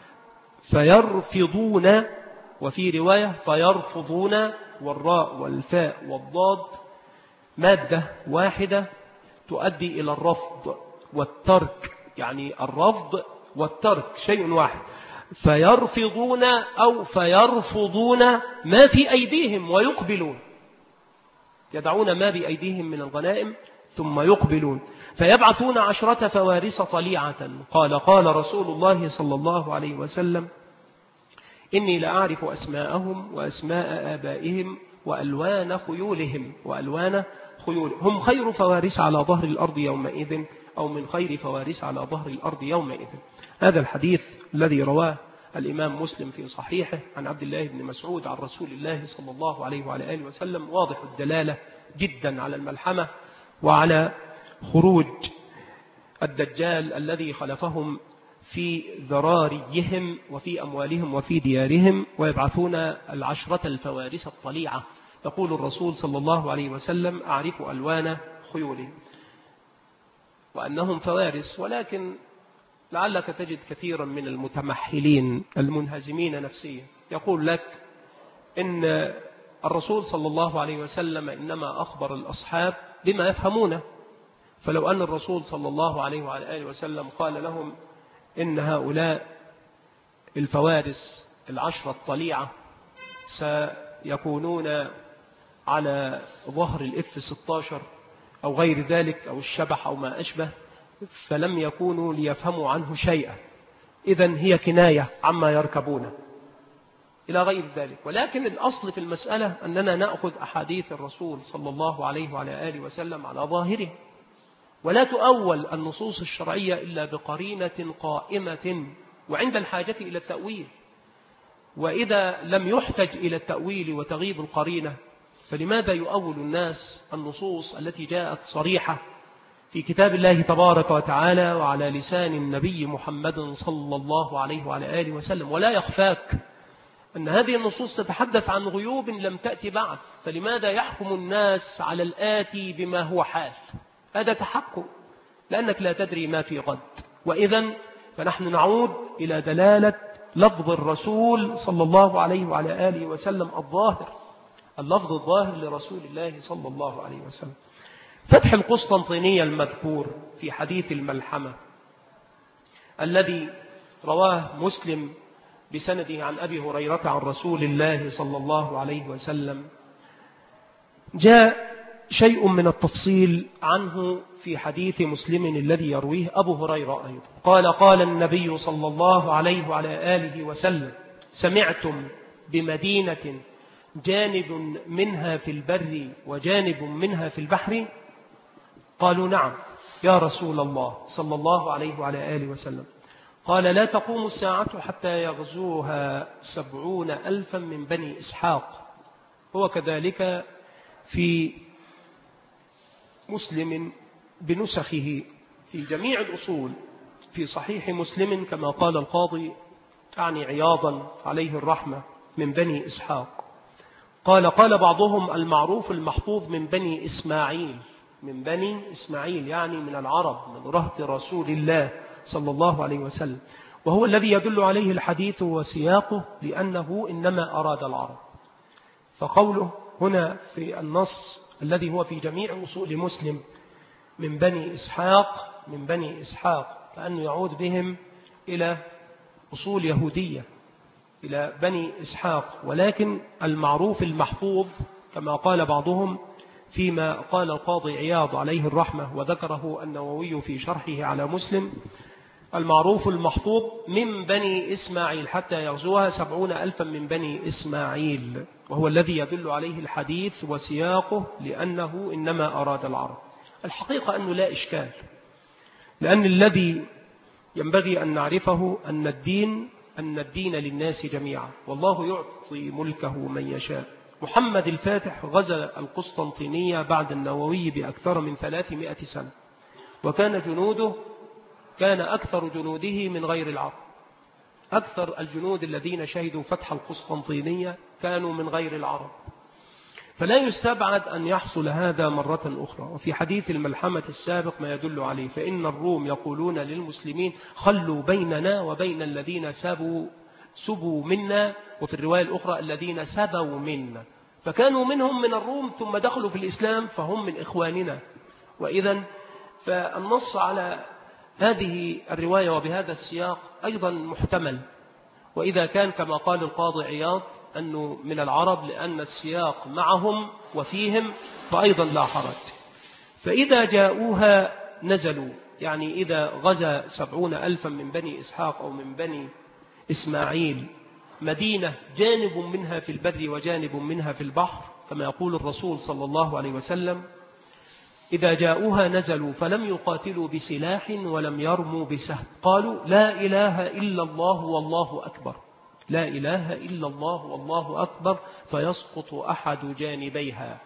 فيرفضون، وفي رواية فيرفضون، والراء والفاء والضاد مادة واحدة تؤدي إلى الرفض والترك، يعني الرفض والترك شيء واحد. فيرفضون أو فيرفضون ما في أيديهم ويقبلون، يدعون ما بأيديهم من الغنائم ثم يقبلون، فيبعثون 10 فوارس طليعة. قال رسول الله صلى الله عليه وسلم: إني لأعرف أسماءهم وأسماء آبائهم وألوان خيولهم هم خير فوارس على ظهر الأرض يومئذ، أو من خير فوارس على ظهر الأرض يومئذ. هذا الحديث الذي رواه الإمام مسلم في صحيحه عن عبد الله بن مسعود عن رسول الله صلى الله عليه وعلى آله وسلم واضح الدلالة جدا على الملحمة وعلى خروج الدجال الذي خلفهم في ذراريهم وفي أموالهم وفي ديارهم، ويبعثون 10 الفوارس الطليعة. يقول الرسول صلى الله عليه وسلم: أعرف ألوان خيولهم، وأنهم فوارس. ولكن لعلك تجد كثيرا من المتمحلين المنهزمين نفسيا يقول لك إن الرسول صلى الله عليه وسلم إنما أخبر الأصحاب بما يفهمونه، فلو أن الرسول صلى الله عليه وعلى آله وسلم قال لهم إن هؤلاء الفوارس 10 الطليعة سيكونون على ظهر الF-16 أو غير ذلك أو الشبح أو ما أشبه، فلم يكونوا ليفهموا عنه شيئا، إذن هي كناية عما يركبونه إلى غير ذلك. ولكن الأصل في المسألة أننا نأخذ أحاديث الرسول صلى الله عليه وعلى آله وسلم على ظاهره، ولا تؤول النصوص الشرعية إلا بقرينة قائمة وعند الحاجة إلى التأويل. وإذا لم يحتج إلى التأويل وتغيب القرينة، فلماذا يؤول الناس النصوص التي جاءت صريحة في كتاب الله تبارك وتعالى وعلى لسان النبي محمد صلى الله عليه وعلى آله وسلم؟ ولا يخفاك أن هذه النصوص تتحدث عن غيوب لم تأتي بعد، فلماذا يحكم الناس على الآتي بما هو حال؟ هذا تحكم، لأنك لا تدري ما في غد. وإذن فنحن نعود إلى دلالة لفظ الرسول صلى الله عليه وعلى آله وسلم الظاهر، اللفظ الظاهر لرسول الله صلى الله عليه وسلم. فتح القسطنطينية المذكور في حديث الملحمة الذي رواه مسلم بسنده عن أبي هريرة عن رسول الله صلى الله عليه وسلم، جاء شيء من التفصيل عنه في حديث مسلم الذي يرويه أبو هريرة أيضا. قال النبي صلى الله عليه وعلى آله وسلم: سمعتم بمدينة جانب منها في البر وجانب منها في البحر؟ قالوا: نعم يا رسول الله صلى الله عليه وعلى آله وسلم. قال: لا تقوم الساعة حتى يغزوها 70,000 من بني إسحاق. هو كذلك في مسلم بنسخه في جميع الأصول في صحيح مسلم كما قال القاضي يعني عياضا عليه الرحمة من بني إسحاق. قال بعضهم المعروف المحفوظ من بني إسماعيل، من بني إسماعيل يعني من العرب، من رهط رسول الله صلى الله عليه وسلم، وهو الذي يدل عليه الحديث وسياقه لأنه إنما أراد العرب. فقوله هنا في النص الذي هو في جميع أصول مسلم من بني إسحاق كأنه يعود بهم إلى أصول يهودية، إلى بني إسحاق، ولكن المعروف المحفوظ كما قال بعضهم فيما قال القاضي عياض عليه الرحمة وذكره النووي في شرحه على مسلم: المعروف المحفوظ من بني إسماعيل حتى يغزوها 70,000 من بني إسماعيل، وهو الذي يدل عليه الحديث وسياقه لأنه إنما أراد العرب. الحقيقة أنه لا إشكال، لأن الذي ينبغي أن نعرفه أن الدين للناس جميعا، والله يعطي ملكه من يشاء. محمد الفاتح غزا القسطنطينية بعد النووي بأكثر من 300 سنة، وكان أكثر جنوده من غير العرب. أكثر الجنود الذين شهدوا فتح القسطنطينية كانوا من غير العرب، فلا يستبعد أن يحصل هذا مرة أخرى. وفي حديث الملحمة السابق ما يدل عليه: فإن الروم يقولون للمسلمين خلوا بيننا وبين الذين سبوا منا، وفي الرواية الأخرى الذين سبوا منا، فكانوا منهم من الروم ثم دخلوا في الإسلام فهم من إخواننا. وإذن فالنص على هذه الرواية وبهذا السياق أيضا محتمل، وإذا كان كما قال القاضي عياض أنه من العرب لأن السياق معهم وفيهم فأيضا لا حرج. فإذا جاءوها نزلوا، يعني إذا غزا 70,000 من بني إسحاق أو من بني إسماعيل مدينة جانب منها في البر وجانب منها في البحر، كما يقول الرسول صلى الله عليه وسلم: إذا جاءوها نزلوا فلم يقاتلوا بسلاح ولم يرموا بسهم، قالوا لا إله إلا الله والله أكبر، لا إله إلا الله والله أكبر، فيسقط أحد جانبيها.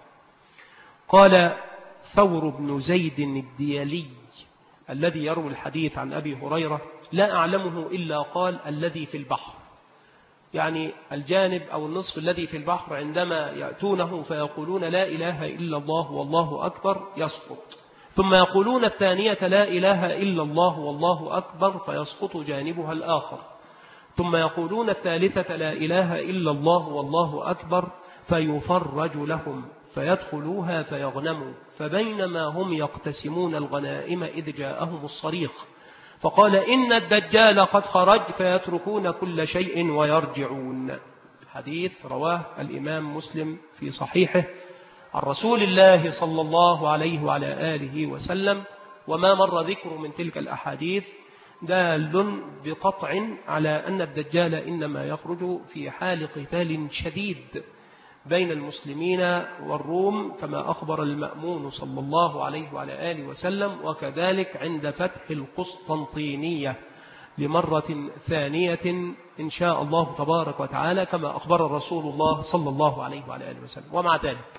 قال ثور بن زيد الديالي الذي يروي الحديث عن أبي هريرة: لا أعلمه إلا قال الذي في البحر، يعني الجانب أو النصف الذي في البحر عندما يأتونه فيقولون لا إله إلا الله والله أكبر يسقط، ثم يقولون الثانية لا إله إلا الله والله أكبر فيسقط جانبها الآخر، ثم يقولون الثالثة لا إله إلا الله والله أكبر فيفرج لهم فيدخلوها فيغنموا، فبينما هم يقتسمون الغنائم إذ جاءهم الصريخ فقال إن الدجال قد خرج فيتركون كل شيء ويرجعون. حديث رواه الإمام مسلم في صحيحه عن رسول الله صلى الله عليه وعلى آله وسلم. وما مر ذكر من تلك الأحاديث دال بقطع على أن الدجال إنما يخرج في حال قتال شديد بين المسلمين والروم كما أخبر المأمون صلى الله عليه وعلى آله وسلم، وكذلك عند فتح القسطنطينية لمرة ثانية إن شاء الله تبارك وتعالى كما أخبر رسول الله صلى الله عليه وعلى آله وسلم. ومع ذلك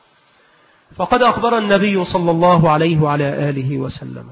فقد أخبر النبي صلى الله عليه وعلى آله وسلم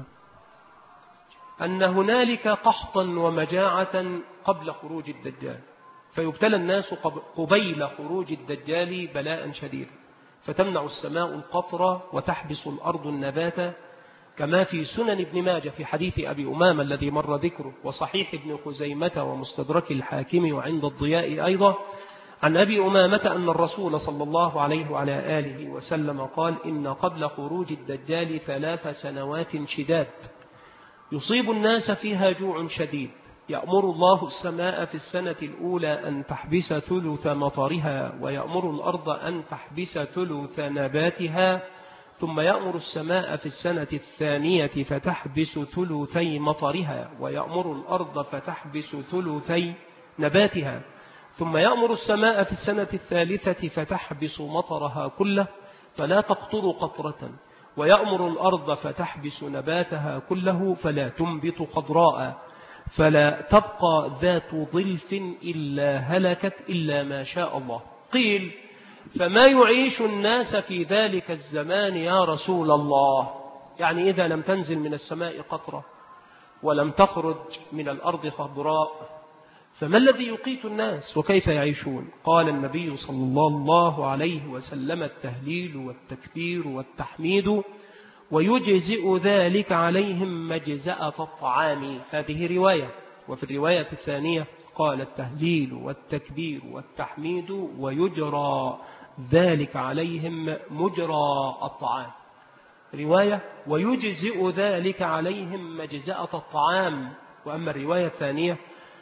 أن هنالك قحطا ومجاعة قبل خروج الدجال، فيبتلى الناس قبيل خروج الدجال بلاء شديدا، فتمنع السماء القطر وتحبس الأرض النبات، كما في سنن ابن ماجه في حديث أبي أمامة الذي مر ذكره، وصحيح ابن خزيمة ومستدرك الحاكم وعند الضياء أيضا عن أبي أمامة أن الرسول صلى الله عليه وعلى آله وسلم قال: إن قبل خروج الدجال 3 سنوات شداد يصيب الناس فيها جوع شديد، يأمر الله السماء في السنة الأولى أن تحبس ثلث مطرها، ويأمر الأرض أن تحبس ثلث نباتها، ثم يأمر السماء في السنة الثانية فتحبس ثلثي مطرها، ويأمر الأرض فتحبس ثلثي نباتها، ثم يأمر السماء في السنة الثالثة فتحبس مطرها كله فلا تقطر قطرة، ويأمر الأرض فتحبس نباتها كله فلا تنبت خضراء، فلا تبقى ذات ظلف إلا هلكت إلا ما شاء الله. قيل: فما يعيش الناس في ذلك الزمان يا رسول الله؟ يعني إذا لم تنزل من السماء قطرة ولم تخرج من الأرض خضراء فما الذي يقيت الناس وكيف يعيشون؟ قال النبي صلى الله عليه وسلم: التهليل والتكبير والتحميد، ويجزئ ذلك عليهم مجزأة الطعام. هذه رواية. وفي الرواية الثانية قال: التهليل والتكبير والتحميد ويجرى ذلك عليهم مجرى الطعام. رواية: ويجزئ ذلك عليهم مجزأة الطعام. وأما الرواية الثانية: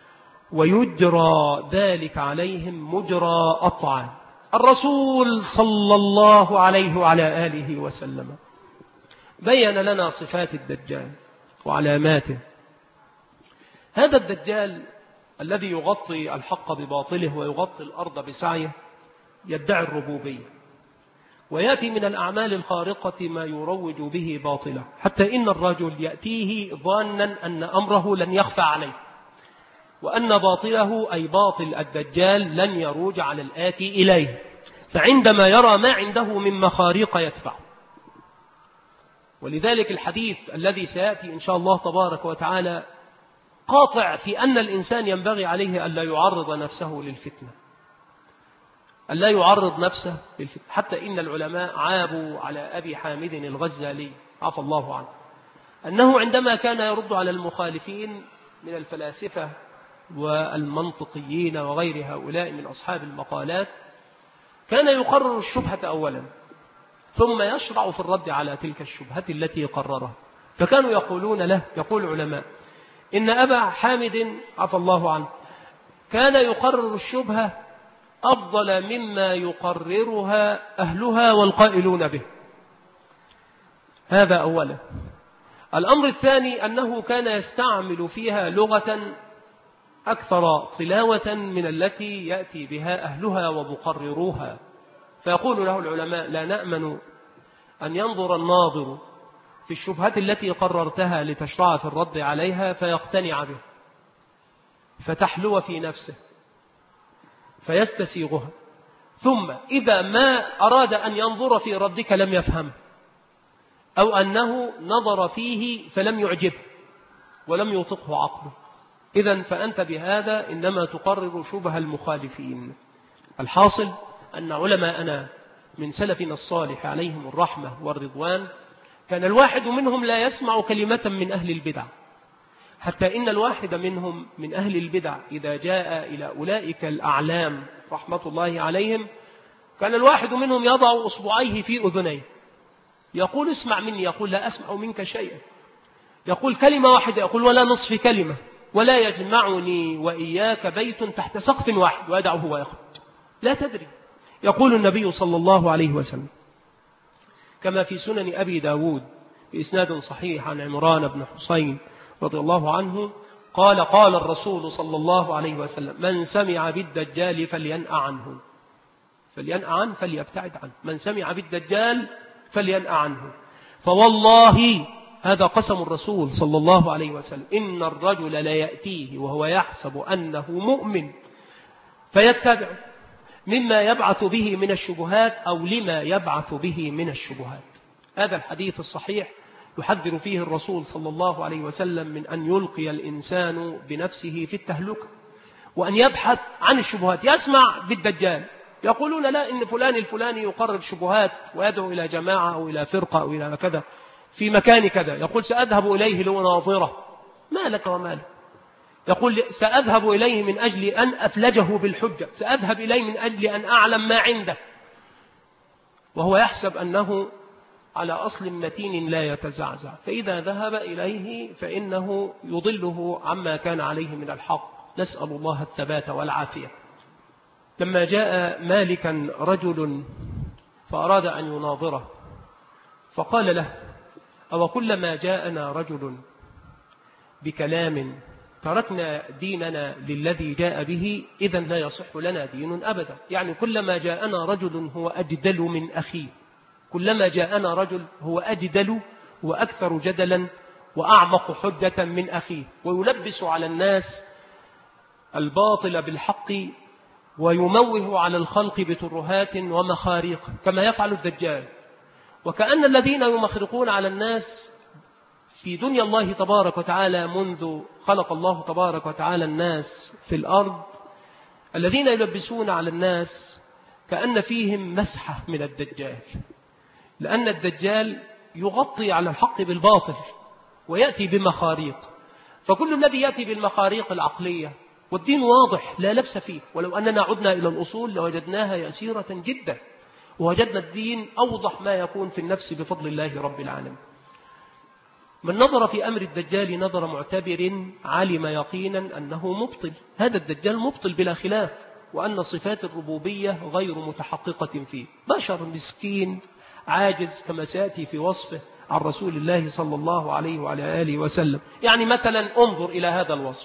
ويجرى ذلك عليهم مجرى الطعام. الرسول صلى الله عليه وعلى آله وسلم بين لنا صفات الدجال وعلاماته. هذا الدجال الذي يغطي الحق بباطله ويغطي الأرض بسعيه يدعي الربوبية، ويأتي من الأعمال الخارقة ما يروج به باطله، حتى إن الرجل يأتيه ظانا أن أمره لن يخفى عليه، وأن باطله أي باطل الدجال لن يروج على الآتي إليه، فعندما يرى ما عنده من مخاريق يتبع. ولذلك الحديث الذي سيأتي إن شاء الله تبارك وتعالى قاطع في أن الإنسان ينبغي عليه ألا يعرض نفسه للفتنة، ألا يعرض نفسه للفتنة. حتى إن العلماء عابوا على أبي حامد الغزالي عفى الله عنه أنه عندما كان يرد على المخالفين من الفلاسفة والمنطقيين وغير هؤلاء من أصحاب المقالات كان يقرر الشبهة أولا ثم يشرع في الرد على تلك الشبهة التي قررها. فكانوا يقولون له، يقول العلماء: إن أبا حامد عفى الله عنه كان يقرر الشبهة أفضل مما يقررها أهلها والقائلون به. هذا أولا. الأمر الثاني أنه كان يستعمل فيها لغة أكثر طلاوة من التي يأتي بها أهلها ومقرروها، فيقول له العلماء: لا نأمن أن ينظر الناظر في الشبهات التي قررتها لتشرع في الرد عليها فيقتنع به، فتحلو في نفسه فيستسيغها، ثم إذا ما أراد أن ينظر في ردك لم يفهم، أو أنه نظر فيه فلم يعجبه ولم يطقه عقله. إذن فأنت بهذا إنما تقرر شبه المخالفين. الحاصل أن علماءنا من سلفنا الصالح عليهم الرحمة والرضوان كان الواحد منهم لا يسمع كلمة من أهل البدع، حتى إن الواحد منهم من أهل البدع إذا جاء إلى أولئك الأعلام رحمة الله عليهم كان الواحد منهم يضع أصبعيه في أذنيه يقول: اسمع مني. يقول: لا أسمع منك شيئا. يقول كلمة واحدة، يقول: ولا نصف كلمة، ولا يجمعني وإياك بيت تحت سقف واحد، ويدعه ويخرج. لا تدري. يقول النبي صلى الله عليه وسلم كما في سنن أبي داود بإسناد صحيح عن عمران بن حسين رضي الله عنه قال: قال الرسول صلى الله عليه وسلم: من سمع بالدجال فلينأ عنه. فلينأ عنه، فليبتعد عنه. من سمع بالدجال فلينأ عنه. فوالله، هذا قسم الرسول صلى الله عليه وسلم، إن الرجل لا يأتيه وهو يحسب أنه مؤمن فيتبع مما يبعث به من الشبهات أو لما يبعث به من الشبهات. هذا الحديث الصحيح يحذر فيه الرسول صلى الله عليه وسلم من أن يلقي الإنسان بنفسه في التهلكة وأن يبحث عن الشبهات. يسمع بالدجال يقولون: لا، إن فلان الفلاني يقرر شبهات ويدعو إلى جماعة أو إلى فرقة أو إلى كذا في مكان كذا. يقول: سأذهب إليه لأناظره. ما لك وما له. يقول: سأذهب إليه من أجل أن أفلجه بالحجة، سأذهب إليه من أجل أن أعلم ما عنده، وهو يحسب أنه على أصل متين لا يتزعزع. فإذا ذهب إليه فإنه يضله عما كان عليه من الحق. نسأل الله الثبات والعافية. لما جاء مالكا رجل فأراد أن يناظره فقال له: أو كلما جاءنا رجل بكلام تركنا ديننا للذي جاء به إذن لا يصح لنا دين أبدا. يعني كلما جاءنا رجل هو أجدل من أخيه، كلما جاءنا رجل هو أجدل وأكثر جدلا وأعمق حجة من أخيه، ويلبس على الناس الباطل بالحق ويموه على الخلق بترهات ومخاريق كما يفعل الدجال. وكأن الذين يمخرقون على الناس في دنيا الله تبارك وتعالى منذ خلق الله تبارك وتعالى الناس في الأرض، الذين يلبسون على الناس كأن فيهم مسحة من الدجال، لأن الدجال يغطي على الحق بالباطل ويأتي بمخاريق. فكل الذي يأتي بالمخاريق العقلية والدين واضح لا لبس فيه، ولو أننا عدنا إلى الأصول لوجدناها يسيرة جدا، ووجدنا الدين أوضح ما يكون في النفس بفضل الله رب العالمين. من نظر في أمر الدجال نظر معتبر علم يقينا أنه مبطل. هذا الدجال مبطل بلا خلاف، وأن صفات الربوبية غير متحققة فيه. بشر مسكين عاجز كما سيأتي في وصفه عن رسول الله صلى الله عليه وعلى آله وسلم. يعني مثلا انظر إلى هذا الوصف.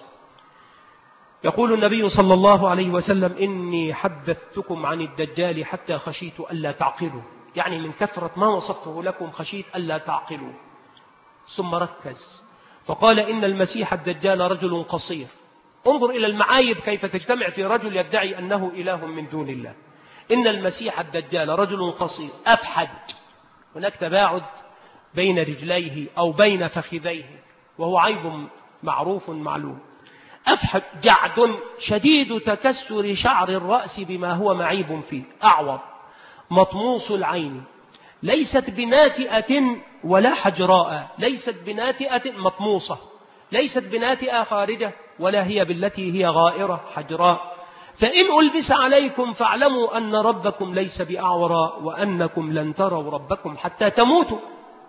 يقول النبي صلى الله عليه وسلم: إني حدثتكم عن الدجال حتى خشيت ألا تعقلوا. يعني من كثرة ما وصفته لكم خشيت ألا تعقلوا. ثم ركز فقال: إن المسيح الدجال رجل قصير. انظر إلى المعايب كيف تجتمع في رجل يدعي أنه إله من دون الله. إن المسيح الدجال رجل قصير أفحج، هناك تباعد بين رجليه أو بين فخذيه، وهو عيب معروف معلوم. أفحج جعد شديد تكسر شعر الرأس بما هو معيب فيه، أعور مطموس العين، ليست بناتئة ولا حجراء، ليست بناتئة مطموسة، ليست بناتئة خارجة، ولا هي بالتي هي غائرة حجراء. فإن ألبس عليكم فاعلموا أن ربكم ليس بأعور وأنكم لن تروا ربكم حتى تموتوا.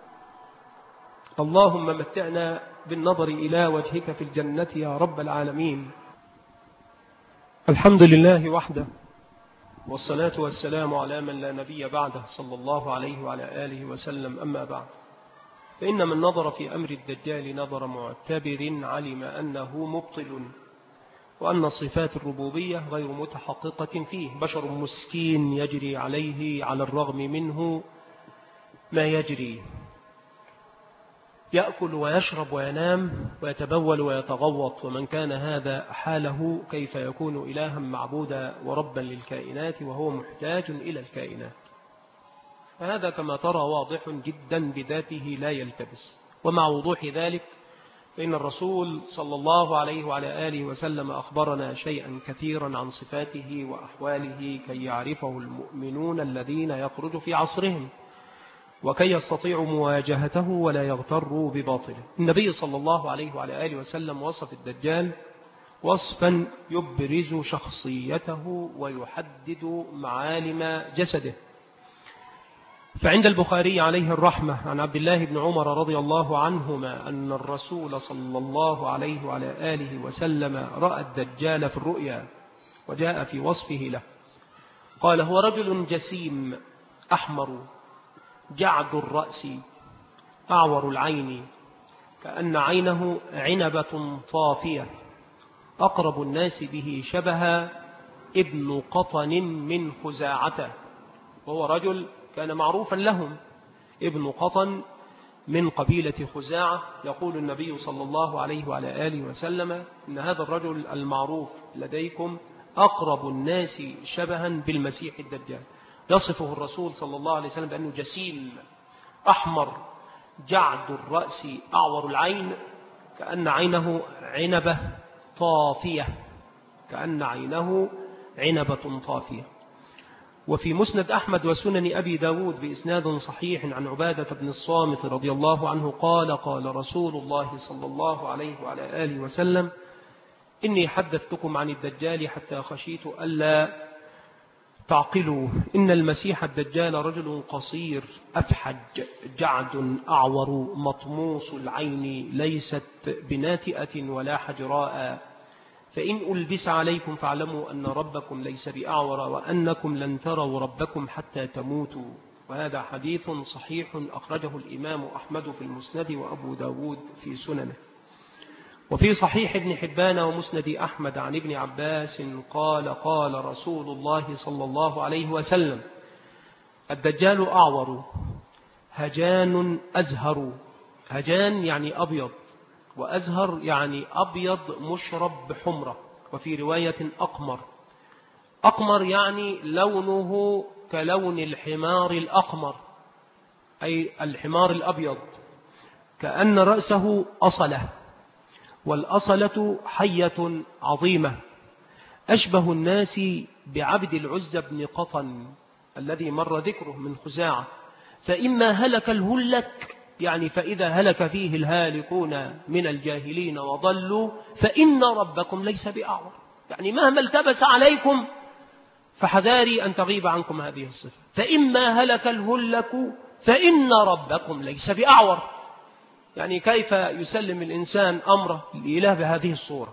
اللهم متعنا بالنظر إلى وجهك في الجنة يا رب العالمين. الحمد لله وحده، والصلاة والسلام على من لا نبي بعده صلى الله عليه وعلى آله وسلم. أما بعد، فإن من نظر في أمر الدجال نظر معتبر علم أنه مبطل، وأن صفات الربوبية غير متحققة فيه، بشر مسكين يجري عليه على الرغم منه ما يجري، يأكل ويشرب وينام ويتبول ويتغوط، ومن كان هذا حاله كيف يكون إلها معبودا وربا للكائنات وهو محتاج إلى الكائنات؟ فهذا كما ترى واضح جدا بذاته لا يلتبس. ومع وضوح ذلك فإن الرسول صلى الله عليه وعلى آله وسلم أخبرنا شيئا كثيرا عن صفاته وأحواله كي يعرفه المؤمنون الذين يخرج في عصرهم، وكي يستطيعوا مواجهته ولا يغتروا بباطله. النبي صلى الله عليه وعلى آله وسلم وصف الدجال وصفا يبرز شخصيته ويحدد معالم جسده. فعند البخاري عليه الرحمة عن عبد الله بن عمر رضي الله عنهما أن الرسول صلى الله عليه وعلى آله وسلم رأى الدجال في الرؤيا، وجاء في وصفه له قال: هو رجل جسيم أحمر جعد الرأس أعور العين كأن عينه عنبة طافية، أقرب الناس به شبها ابن قطن من خزاعة. وهو رجل كان معروفا لهم، ابن قطن من قبيلة خزاعة. يقول النبي صلى الله عليه وعلى آله وسلم إن هذا الرجل المعروف لديكم أقرب الناس شبها بالمسيح الدجال. يصفه الرسول صلى الله عليه وسلم بأنه جسيم أحمر جعد الرأس أعور العين كأن عينه عنبة طافية، كأن عينه عنبة طافية. وفي مسند أحمد وسنن أبي داود بإسناد صحيح عن عبادة بن الصامت رضي الله عنه قال: قال رسول الله صلى الله عليه وعلى آله وسلم: إني حدثتكم عن الدجال حتى خشيت ألا تعقلوا. إن المسيح الدجال رجل قصير أفحج جعد أعور مطموس العين ليست بناتئة ولا حجراء، فإن ألبس عليكم فاعلموا أن ربكم ليس بأعور وأنكم لن تروا ربكم حتى تموتوا. وهذا حديث صحيح أخرجه الإمام أحمد في المسند وأبو داود في سننه. وفي صحيح ابن حبان ومسند أحمد عن ابن عباس قال: قال رسول الله صلى الله عليه وسلم: الدجال أعور هجان أزهر. هجان يعني أبيض، وأزهر يعني أبيض مشرب بحمرة. وفي رواية أقمر. أقمر يعني لونه كلون الحمار الأقمر، أي الحمار الأبيض، كأن رأسه أصلة، والأصلة حية عظيمة، أشبه الناس بعبد العزى بن قطن الذي مر ذكره من خزاعة. فإما هلك الهلك، يعني فإذا هلك فيه الهالكون من الجاهلين وضلوا، فإن ربكم ليس بأعور، يعني مهما التبس عليكم فحذاري أن تغيب عنكم هذه الصفة. فإما هلك الهلك فإن ربكم ليس بأعور، يعني كيف يسلم الإنسان أمره لإله بهذه الصورة؟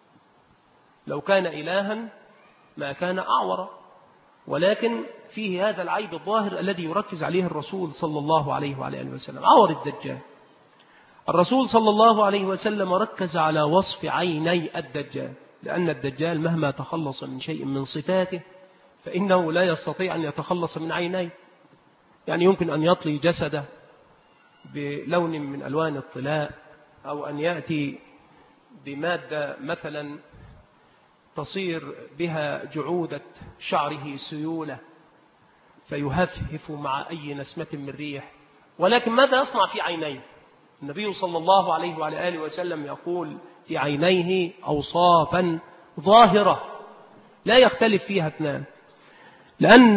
لو كان إلها ما كان أعور، ولكن فيه هذا العيب الظاهر الذي يركز عليه الرسول صلى الله عليه وعلى آله وسلم، عور الدجال. الرسول صلى الله عليه وسلم ركز على وصف عيني الدجال، لأن الدجال مهما تخلص من شيء من صفاته فإنه لا يستطيع أن يتخلص من عينيه. يعني يمكن أن يطلي جسده بلون من ألوان الطلاء، أو أن يأتي بمادة مثلا تصير بها جعودة شعره سيولة فيهفهف مع أي نسمة من ريح. ولكن ماذا يصنع في عينيه؟ النبي صلى الله عليه وعلى آله وسلم يقول في عينيه أوصافا ظاهرة لا يختلف فيها اثنان، لأن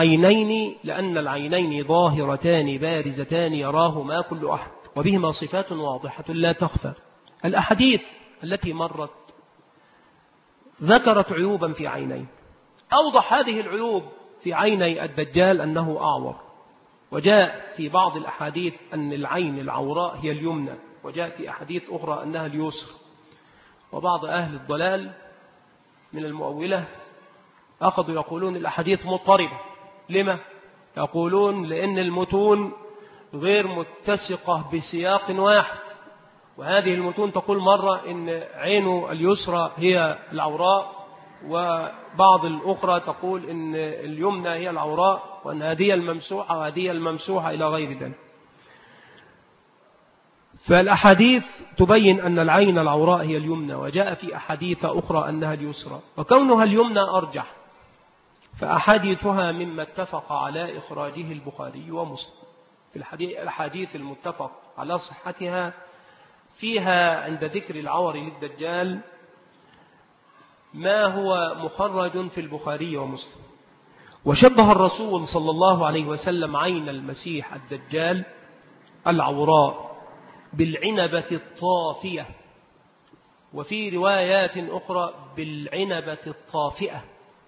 العينين ظاهرتان بارزتان يراهما كل أحد، وبهما صفات واضحة لا تخفى. الأحاديث التي مرت ذكرت عيوبا في عينيه. أوضح هذه العيوب في عيني الدجال أنه أعور، وجاء في بعض الأحاديث أن العين العوراء هي اليمنى، وجاء في أحاديث أخرى أنها اليسرى. وبعض أهل الضلال من المؤولة أخذوا يقولون الأحاديث مضطربة. لما؟ يقولون لأن المتون غير متسقة بسياق واحد، وهذه المتون تقول مرة إن عينه اليسرى هي العوراء، وبعض الأخرى تقول إن اليمنى هي العوراء، وأن هذه الممسوحة وهذه الممسوحة إلى غير ذلك. فالأحاديث تبين أن العين العوراء هي اليمنى، وجاء في أحاديث أخرى أنها اليسرى، وكونها اليمنى أرجح، فأحاديثها مما اتفق على إخراجه البخاري ومسلم. في الحديث المتفق على صحتها فيها عند ذكر العور للدجال ما هو مخرج في البخاري ومسلم. وشبه الرسول صلى الله عليه وسلم عين المسيح الدجال العوراء بالعنبة الطافية، وفي روايات أخرى بالعنبة الطافئة.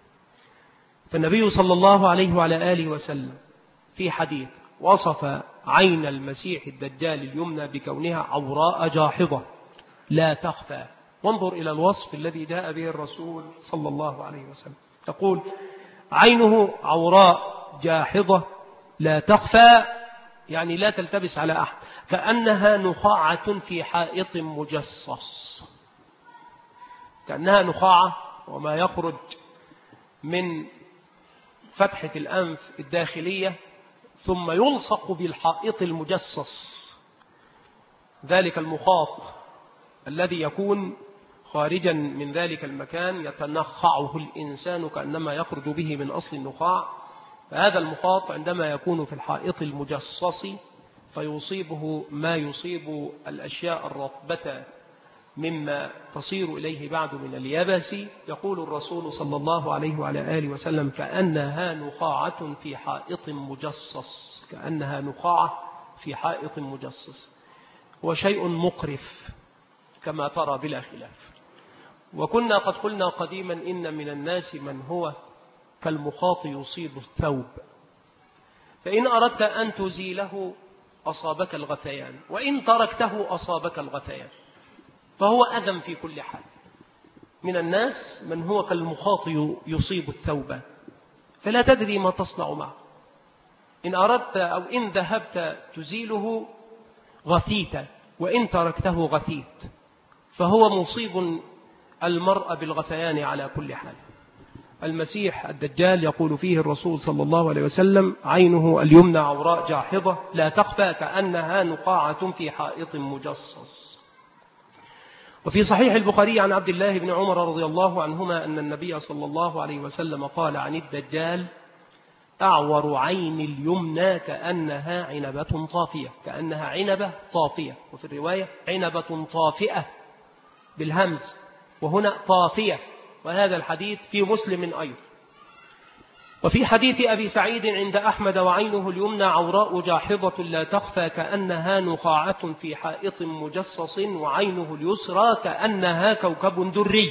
فالنبي صلى الله عليه وعلى آله وسلم في حديث وصف عين المسيح الدجال اليمنى بكونها عوراء جاحظة لا تخفى. وانظر إلى الوصف الذي جاء به الرسول صلى الله عليه وسلم، تقول عينه عوراء جاحظة لا تخفى، يعني لا تلتبس على أحد، كأنها نخاعة في حائط مجصص. كأنها نخاعة، وما يخرج من فتحة الأنف الداخلية ثم يلصق بالحائط المجصص، ذلك المخاط الذي يكون خارجا من ذلك المكان يتنخعه الإنسان كأنما يخرج به من أصل النخاع. فهذا المخاط عندما يكون في الحائط المجصص فيصيبه ما يصيب الأشياء الرطبة مما تصير إليه بعد من اليابس، يقول الرسول صلى الله عليه وعلى آله وسلم كأنها نخاعة في حائط مجصص، كأنها نخاعة في حائط مجصص. وشيء مقرف كما ترى بلا خلاف. وكنا قد قلنا قديما إن من الناس من هو كالمخاط يصيب الثوب، فإن أردت أن تزيله أصابك الغثيان، وإن تركته أصابك الغثيان، فهو أذى في كل حال. من الناس من هو كالمخاط يصيب الثوب، فلا تدري ما تصنع معه. إن أردت أو إن ذهبت تزيله غثيت، وإن تركته غثيت، فهو مصيب المرء بالغثيان على كل حال. المسيح الدجال يقول فيه الرسول صلى الله عليه وسلم عينه اليمنى عوراء جاحظة لا تخفى كأنها نقاعة في حائط مجصص. وفي صحيح البخاري عن عبد الله بن عمر رضي الله عنهما أن النبي صلى الله عليه وسلم قال عن الدجال أعور عين اليمنى كأنها عنبة طافية، كأنها عنبة طافية، وفي الرواية عنبة طافئة بالهمز، وهنا طافية. وهذا الحديث في مسلم أيضا. وفي حديث أبي سعيد عند أحمد وعينه اليمنى عوراء جاحظة لا تخفى كأنها نخاعة في حائط مجصص، وعينه اليسرى كأنها كوكب دري.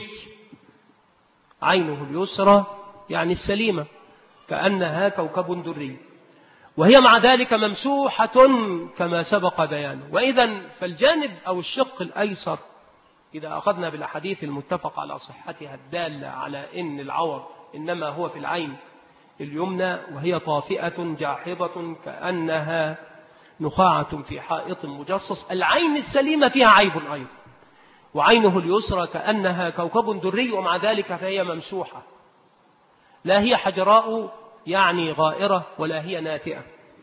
عينه اليسرى يعني السليمة كأنها كوكب دري، وهي مع ذلك ممسوحة كما سبق بيانه. وإذا فالجانب أو الشق الأيسر إذا أخذنا بالأحاديث المتفق على صحتها الدالة على إن العور إنما هو في العين اليمنى، وهي طافئة جاحظة كأنها نخاعة في حائط مجصص، العين السليمة فيها عيب أيضا. وعينه اليسرى كأنها كوكب دري، ومع ذلك فهي ممسوحة، لا هي حجراء يعني غائرة ولا هي ناتئة.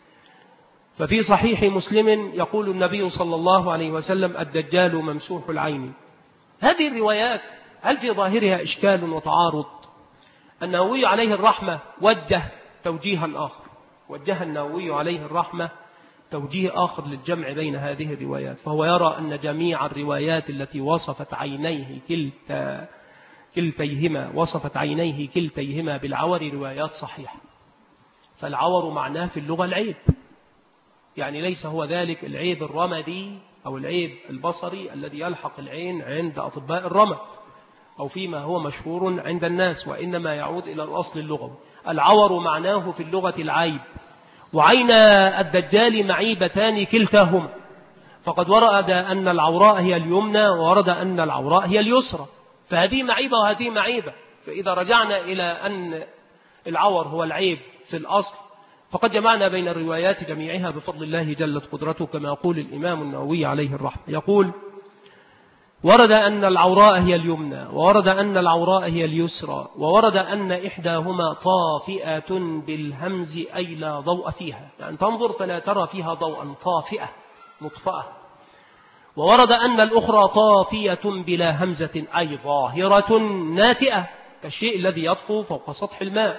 ففي صحيح مسلم يقول النبي صلى الله عليه وسلم الدجال ممسوح العين. هذه الروايات هل في ظاهرها إشكال وتعارض؟ النووي عليه الرحمة وجه توجيها آخر، وجه النووي عليه الرحمة توجيه آخر للجمع بين هذه الروايات، فهو يرى أن جميع الروايات التي وصفت عينيه كلتيهما بالعور روايات صحيحة. فالعور معناه في اللغة العيب، يعني ليس هو ذلك العيب الرمدي أو العيب البصري الذي يلحق العين عند أطباء الرمد أو فيما هو مشهور عند الناس، وإنما يعود إلى الأصل اللغوي. العور معناه في اللغة العيب، وعين الدجال معيبتان كلتاهما، فقد ورد أن العوراء هي اليمنى وورد أن العوراء هي اليسرى، فهذه معيبة وهذه معيبة، فإذا رجعنا إلى أن العور هو العيب في الأصل، فقد جمعنا بين الروايات جميعها بفضل الله جلت قدرته، كما يقول الإمام النووي عليه الرحمة. يقول: ورد أن العوراء هي اليمنى، وورد أن العوراء هي اليسرى، وورد أن إحداهما طافئة بالهمز أي لا ضوء فيها، يعني تنظر فلا ترى فيها ضوءا، طافئة مطفأة. وورد أن الأخرى طافية بلا همزة أي ظاهرة ناتئة، كالشيء الذي يطفو فوق سطح الماء.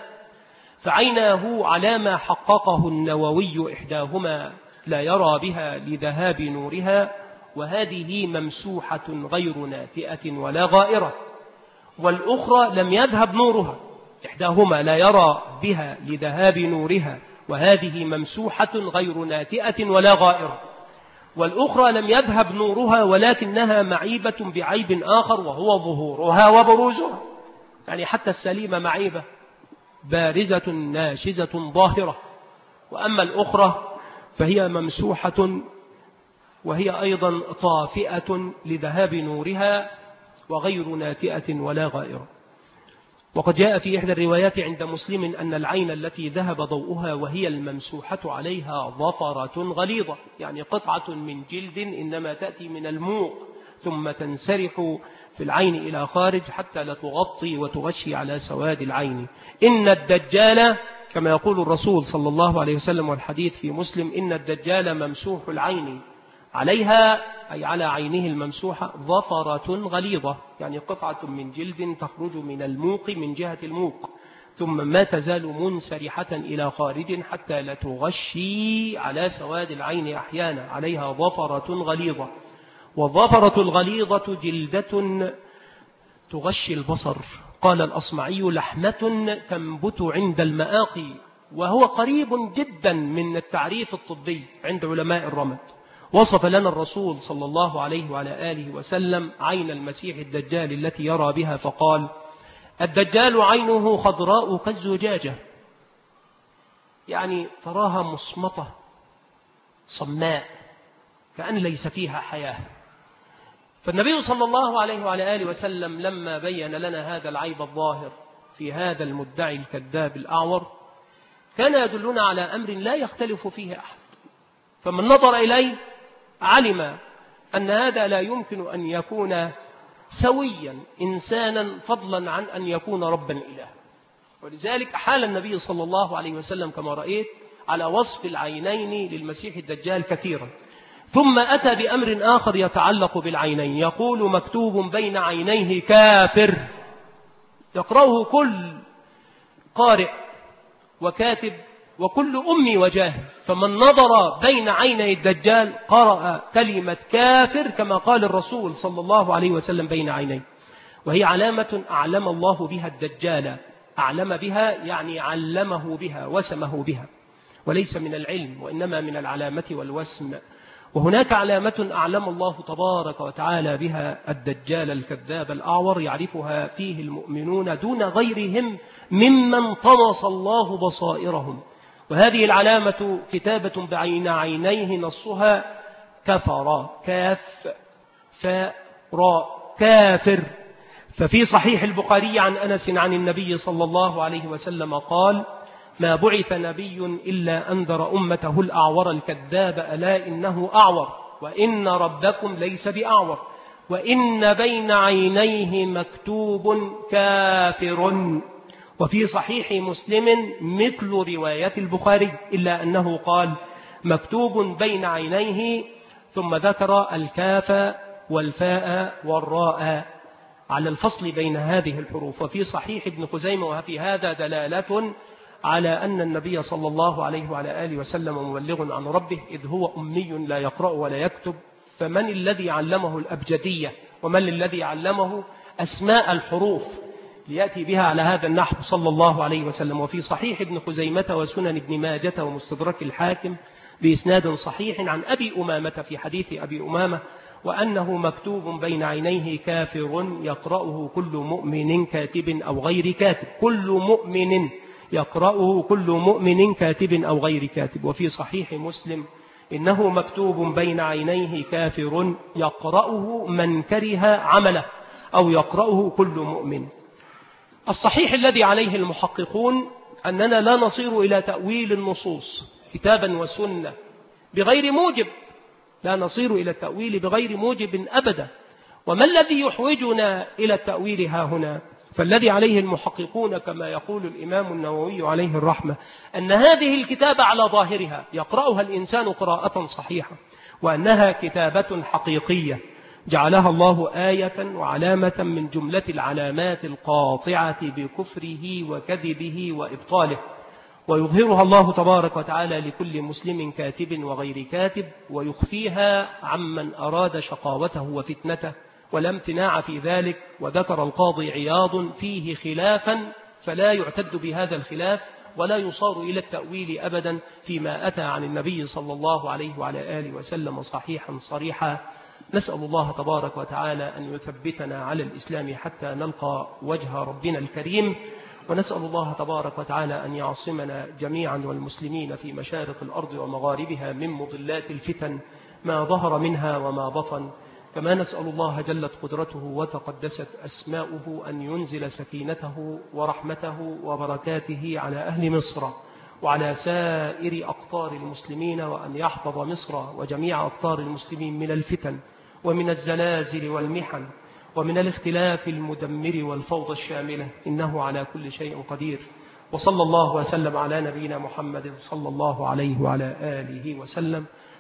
فعيناه على ما حققه النووي إحداهما لا يرى بها لذهاب نورها، وهذه ممسوحة غير ناتئة ولا غائرة. والأخرى لم يذهب نورها، إحداهما لا يرى بها لذهاب نورها، وهذه ممسوحة غير ناتئة ولا غائرة. والأخرى لم يذهب نورها ولكنها معيبة بعيب آخر وهو ظهورها وبروزها، يعني حتى السليمة معيبة بارزة ناشزة ظاهرة. وأما الأخرى فهي ممسوحة وهي أيضا طافئة لذهاب نورها وغير ناتئة ولا غائرة. وقد جاء في إحدى الروايات عند مسلم أن العين التي ذهب ضوءها وهي الممسوحة عليها ظفرة غليظة، يعني قطعة من جلد إنما تأتي من الموق ثم تنسرح في العين إلى خارج حتى لا تغطي وتغشي على سواد العين. إن الدجال كما يقول الرسول صلى الله عليه وسلم والحديث في مسلم: إن الدجال ممسوح العين عليها أي على عينه الممسوحة ظفرة غليظة، يعني قطعة من جلد تخرج من الموق من جهة الموق ثم ما تزال منسرحة إلى خارج حتى لا تغشي على سواد العين أحيانا، عليها ظفرة غليظة. والظفرة الغليظة جلدة تغشي البصر. قال الأصمعي: لحمة تنبت عند المآقي، وهو قريب جدا من التعريف الطبي عند علماء الرمد. وصف لنا الرسول صلى الله عليه وعلى آله وسلم عين المسيح الدجال التي يرى بها فقال: الدجال عينه خضراء كالزجاجة، يعني تراها مصمتة صماء كأن ليس فيها حياة. فالنبي صلى الله عليه وعلى آله وسلم لما بين لنا هذا العيب الظاهر في هذا المدعي الكذاب الأعور كان يدلنا على أمر لا يختلف فيه أحد، فمن نظر إليه علم أن هذا لا يمكن أن يكون سويا إنسانا فضلا عن أن يكون ربا إله. ولذلك حال النبي صلى الله عليه وسلم كما رأيت على وصف العينين للمسيح الدجال كثيرا، ثم أتى بأمر آخر يتعلق بالعينين، يقول: مكتوب بين عينيه كافر، يقرأه كل قارئ وكاتب وكل أمي وجاهل. فمن نظر بين عيني الدجال قرأ كلمة كافر كما قال الرسول صلى الله عليه وسلم بين عينيه، وهي علامة أعلم الله بها الدجال. أعلم بها يعني علمه بها وسمه بها، وليس من العلم وإنما من العلامة والوسم. وهناك علامة أعلم الله تبارك وتعالى بها الدجال الكذاب الأعور يعرفها فيه المؤمنون دون غيرهم ممن طمس الله بصائرهم. وهذه العلامة كتابة بعين عينيه نصها كفر، كاف فاء راء، كافر. ففي صحيح البخاري عن أنس عن النبي صلى الله عليه وسلم قال: ما بعث نبي إلا أنذر أمته الأعور الكذاب ألا إنه أعور وإن ربكم ليس بأعور وإن بين عينيه مكتوب كافر. وفي صحيح مسلم مثل رواية البخاري إلا أنه قال: مكتوب بين عينيه، ثم ذكر الكاف والفاء والراء على الفصل بين هذه الحروف. وفي صحيح ابن خزيمة وفي هذا دلالة على أن النبي صلى الله عليه وعلى آله وسلم مبلغ عن ربه، إذ هو أمي لا يقرأ ولا يكتب. فمن الذي علمه الأبجدية ومن الذي علمه أسماء الحروف ليأتي بها على هذا النحو صلى الله عليه وسلم؟ وفي صحيح ابن خزيمة وسنن ابن ماجة ومستدرك الحاكم بإسناد صحيح عن أبي أمامة في حديث أبي أمامة وأنه مكتوب بين عينيه كافر يقرأه كل مؤمن كاتب أو غير كاتب، كل مؤمن يقرأه كل مؤمن كاتب أو غير كاتب. وفي صحيح مسلم إنه مكتوب بين عينيه كافر يقرأه من كره عمله أو يقرأه كل مؤمن. الصحيح الذي عليه المحققون أننا لا نصير إلى تأويل النصوص كتابا وسنة بغير موجب، لا نصير إلى التأويل بغير موجب أبدا. وما الذي يحوجنا إلى التأويل ها هنا؟ فالذي عليه المحققون كما يقول الإمام النووي عليه الرحمة أن هذه الكتابة على ظاهرها يقرأها الإنسان قراءة صحيحة، وأنها كتابة حقيقية جعلها الله آية وعلامة من جملة العلامات القاطعة بكفره وكذبه وإبطاله، ويظهرها الله تبارك وتعالى لكل مسلم كاتب وغير كاتب، ويخفيها عمن أراد شقاوته وفتنته، ولا امتناع في ذلك. وذكر القاضي عياض فيه خلافا فلا يعتد بهذا الخلاف ولا يصار إلى التأويل أبدا فيما أتى عن النبي صلى الله عليه وعلى آله وسلم صحيحا صريحا. نسأل الله تبارك وتعالى أن يثبتنا على الإسلام حتى نلقى وجه ربنا الكريم، ونسأل الله تبارك وتعالى أن يعصمنا جميعا والمسلمين في مشارق الأرض ومغاربها من مضلات الفتن ما ظهر منها وما بطن. كما نسأل الله جلت قدرته وتقدست أسماؤه أن ينزل سكينته ورحمته وبركاته على أهل مصر وعلى سائر أقطار المسلمين، وأن يحفظ مصر وجميع أقطار المسلمين من الفتن ومن الزلازل والمحن ومن الاختلاف المدمر والفوضى الشاملة، إنه على كل شيء قدير. وصلى الله وسلم على نبينا محمد صلى الله عليه وعلى آله وسلم.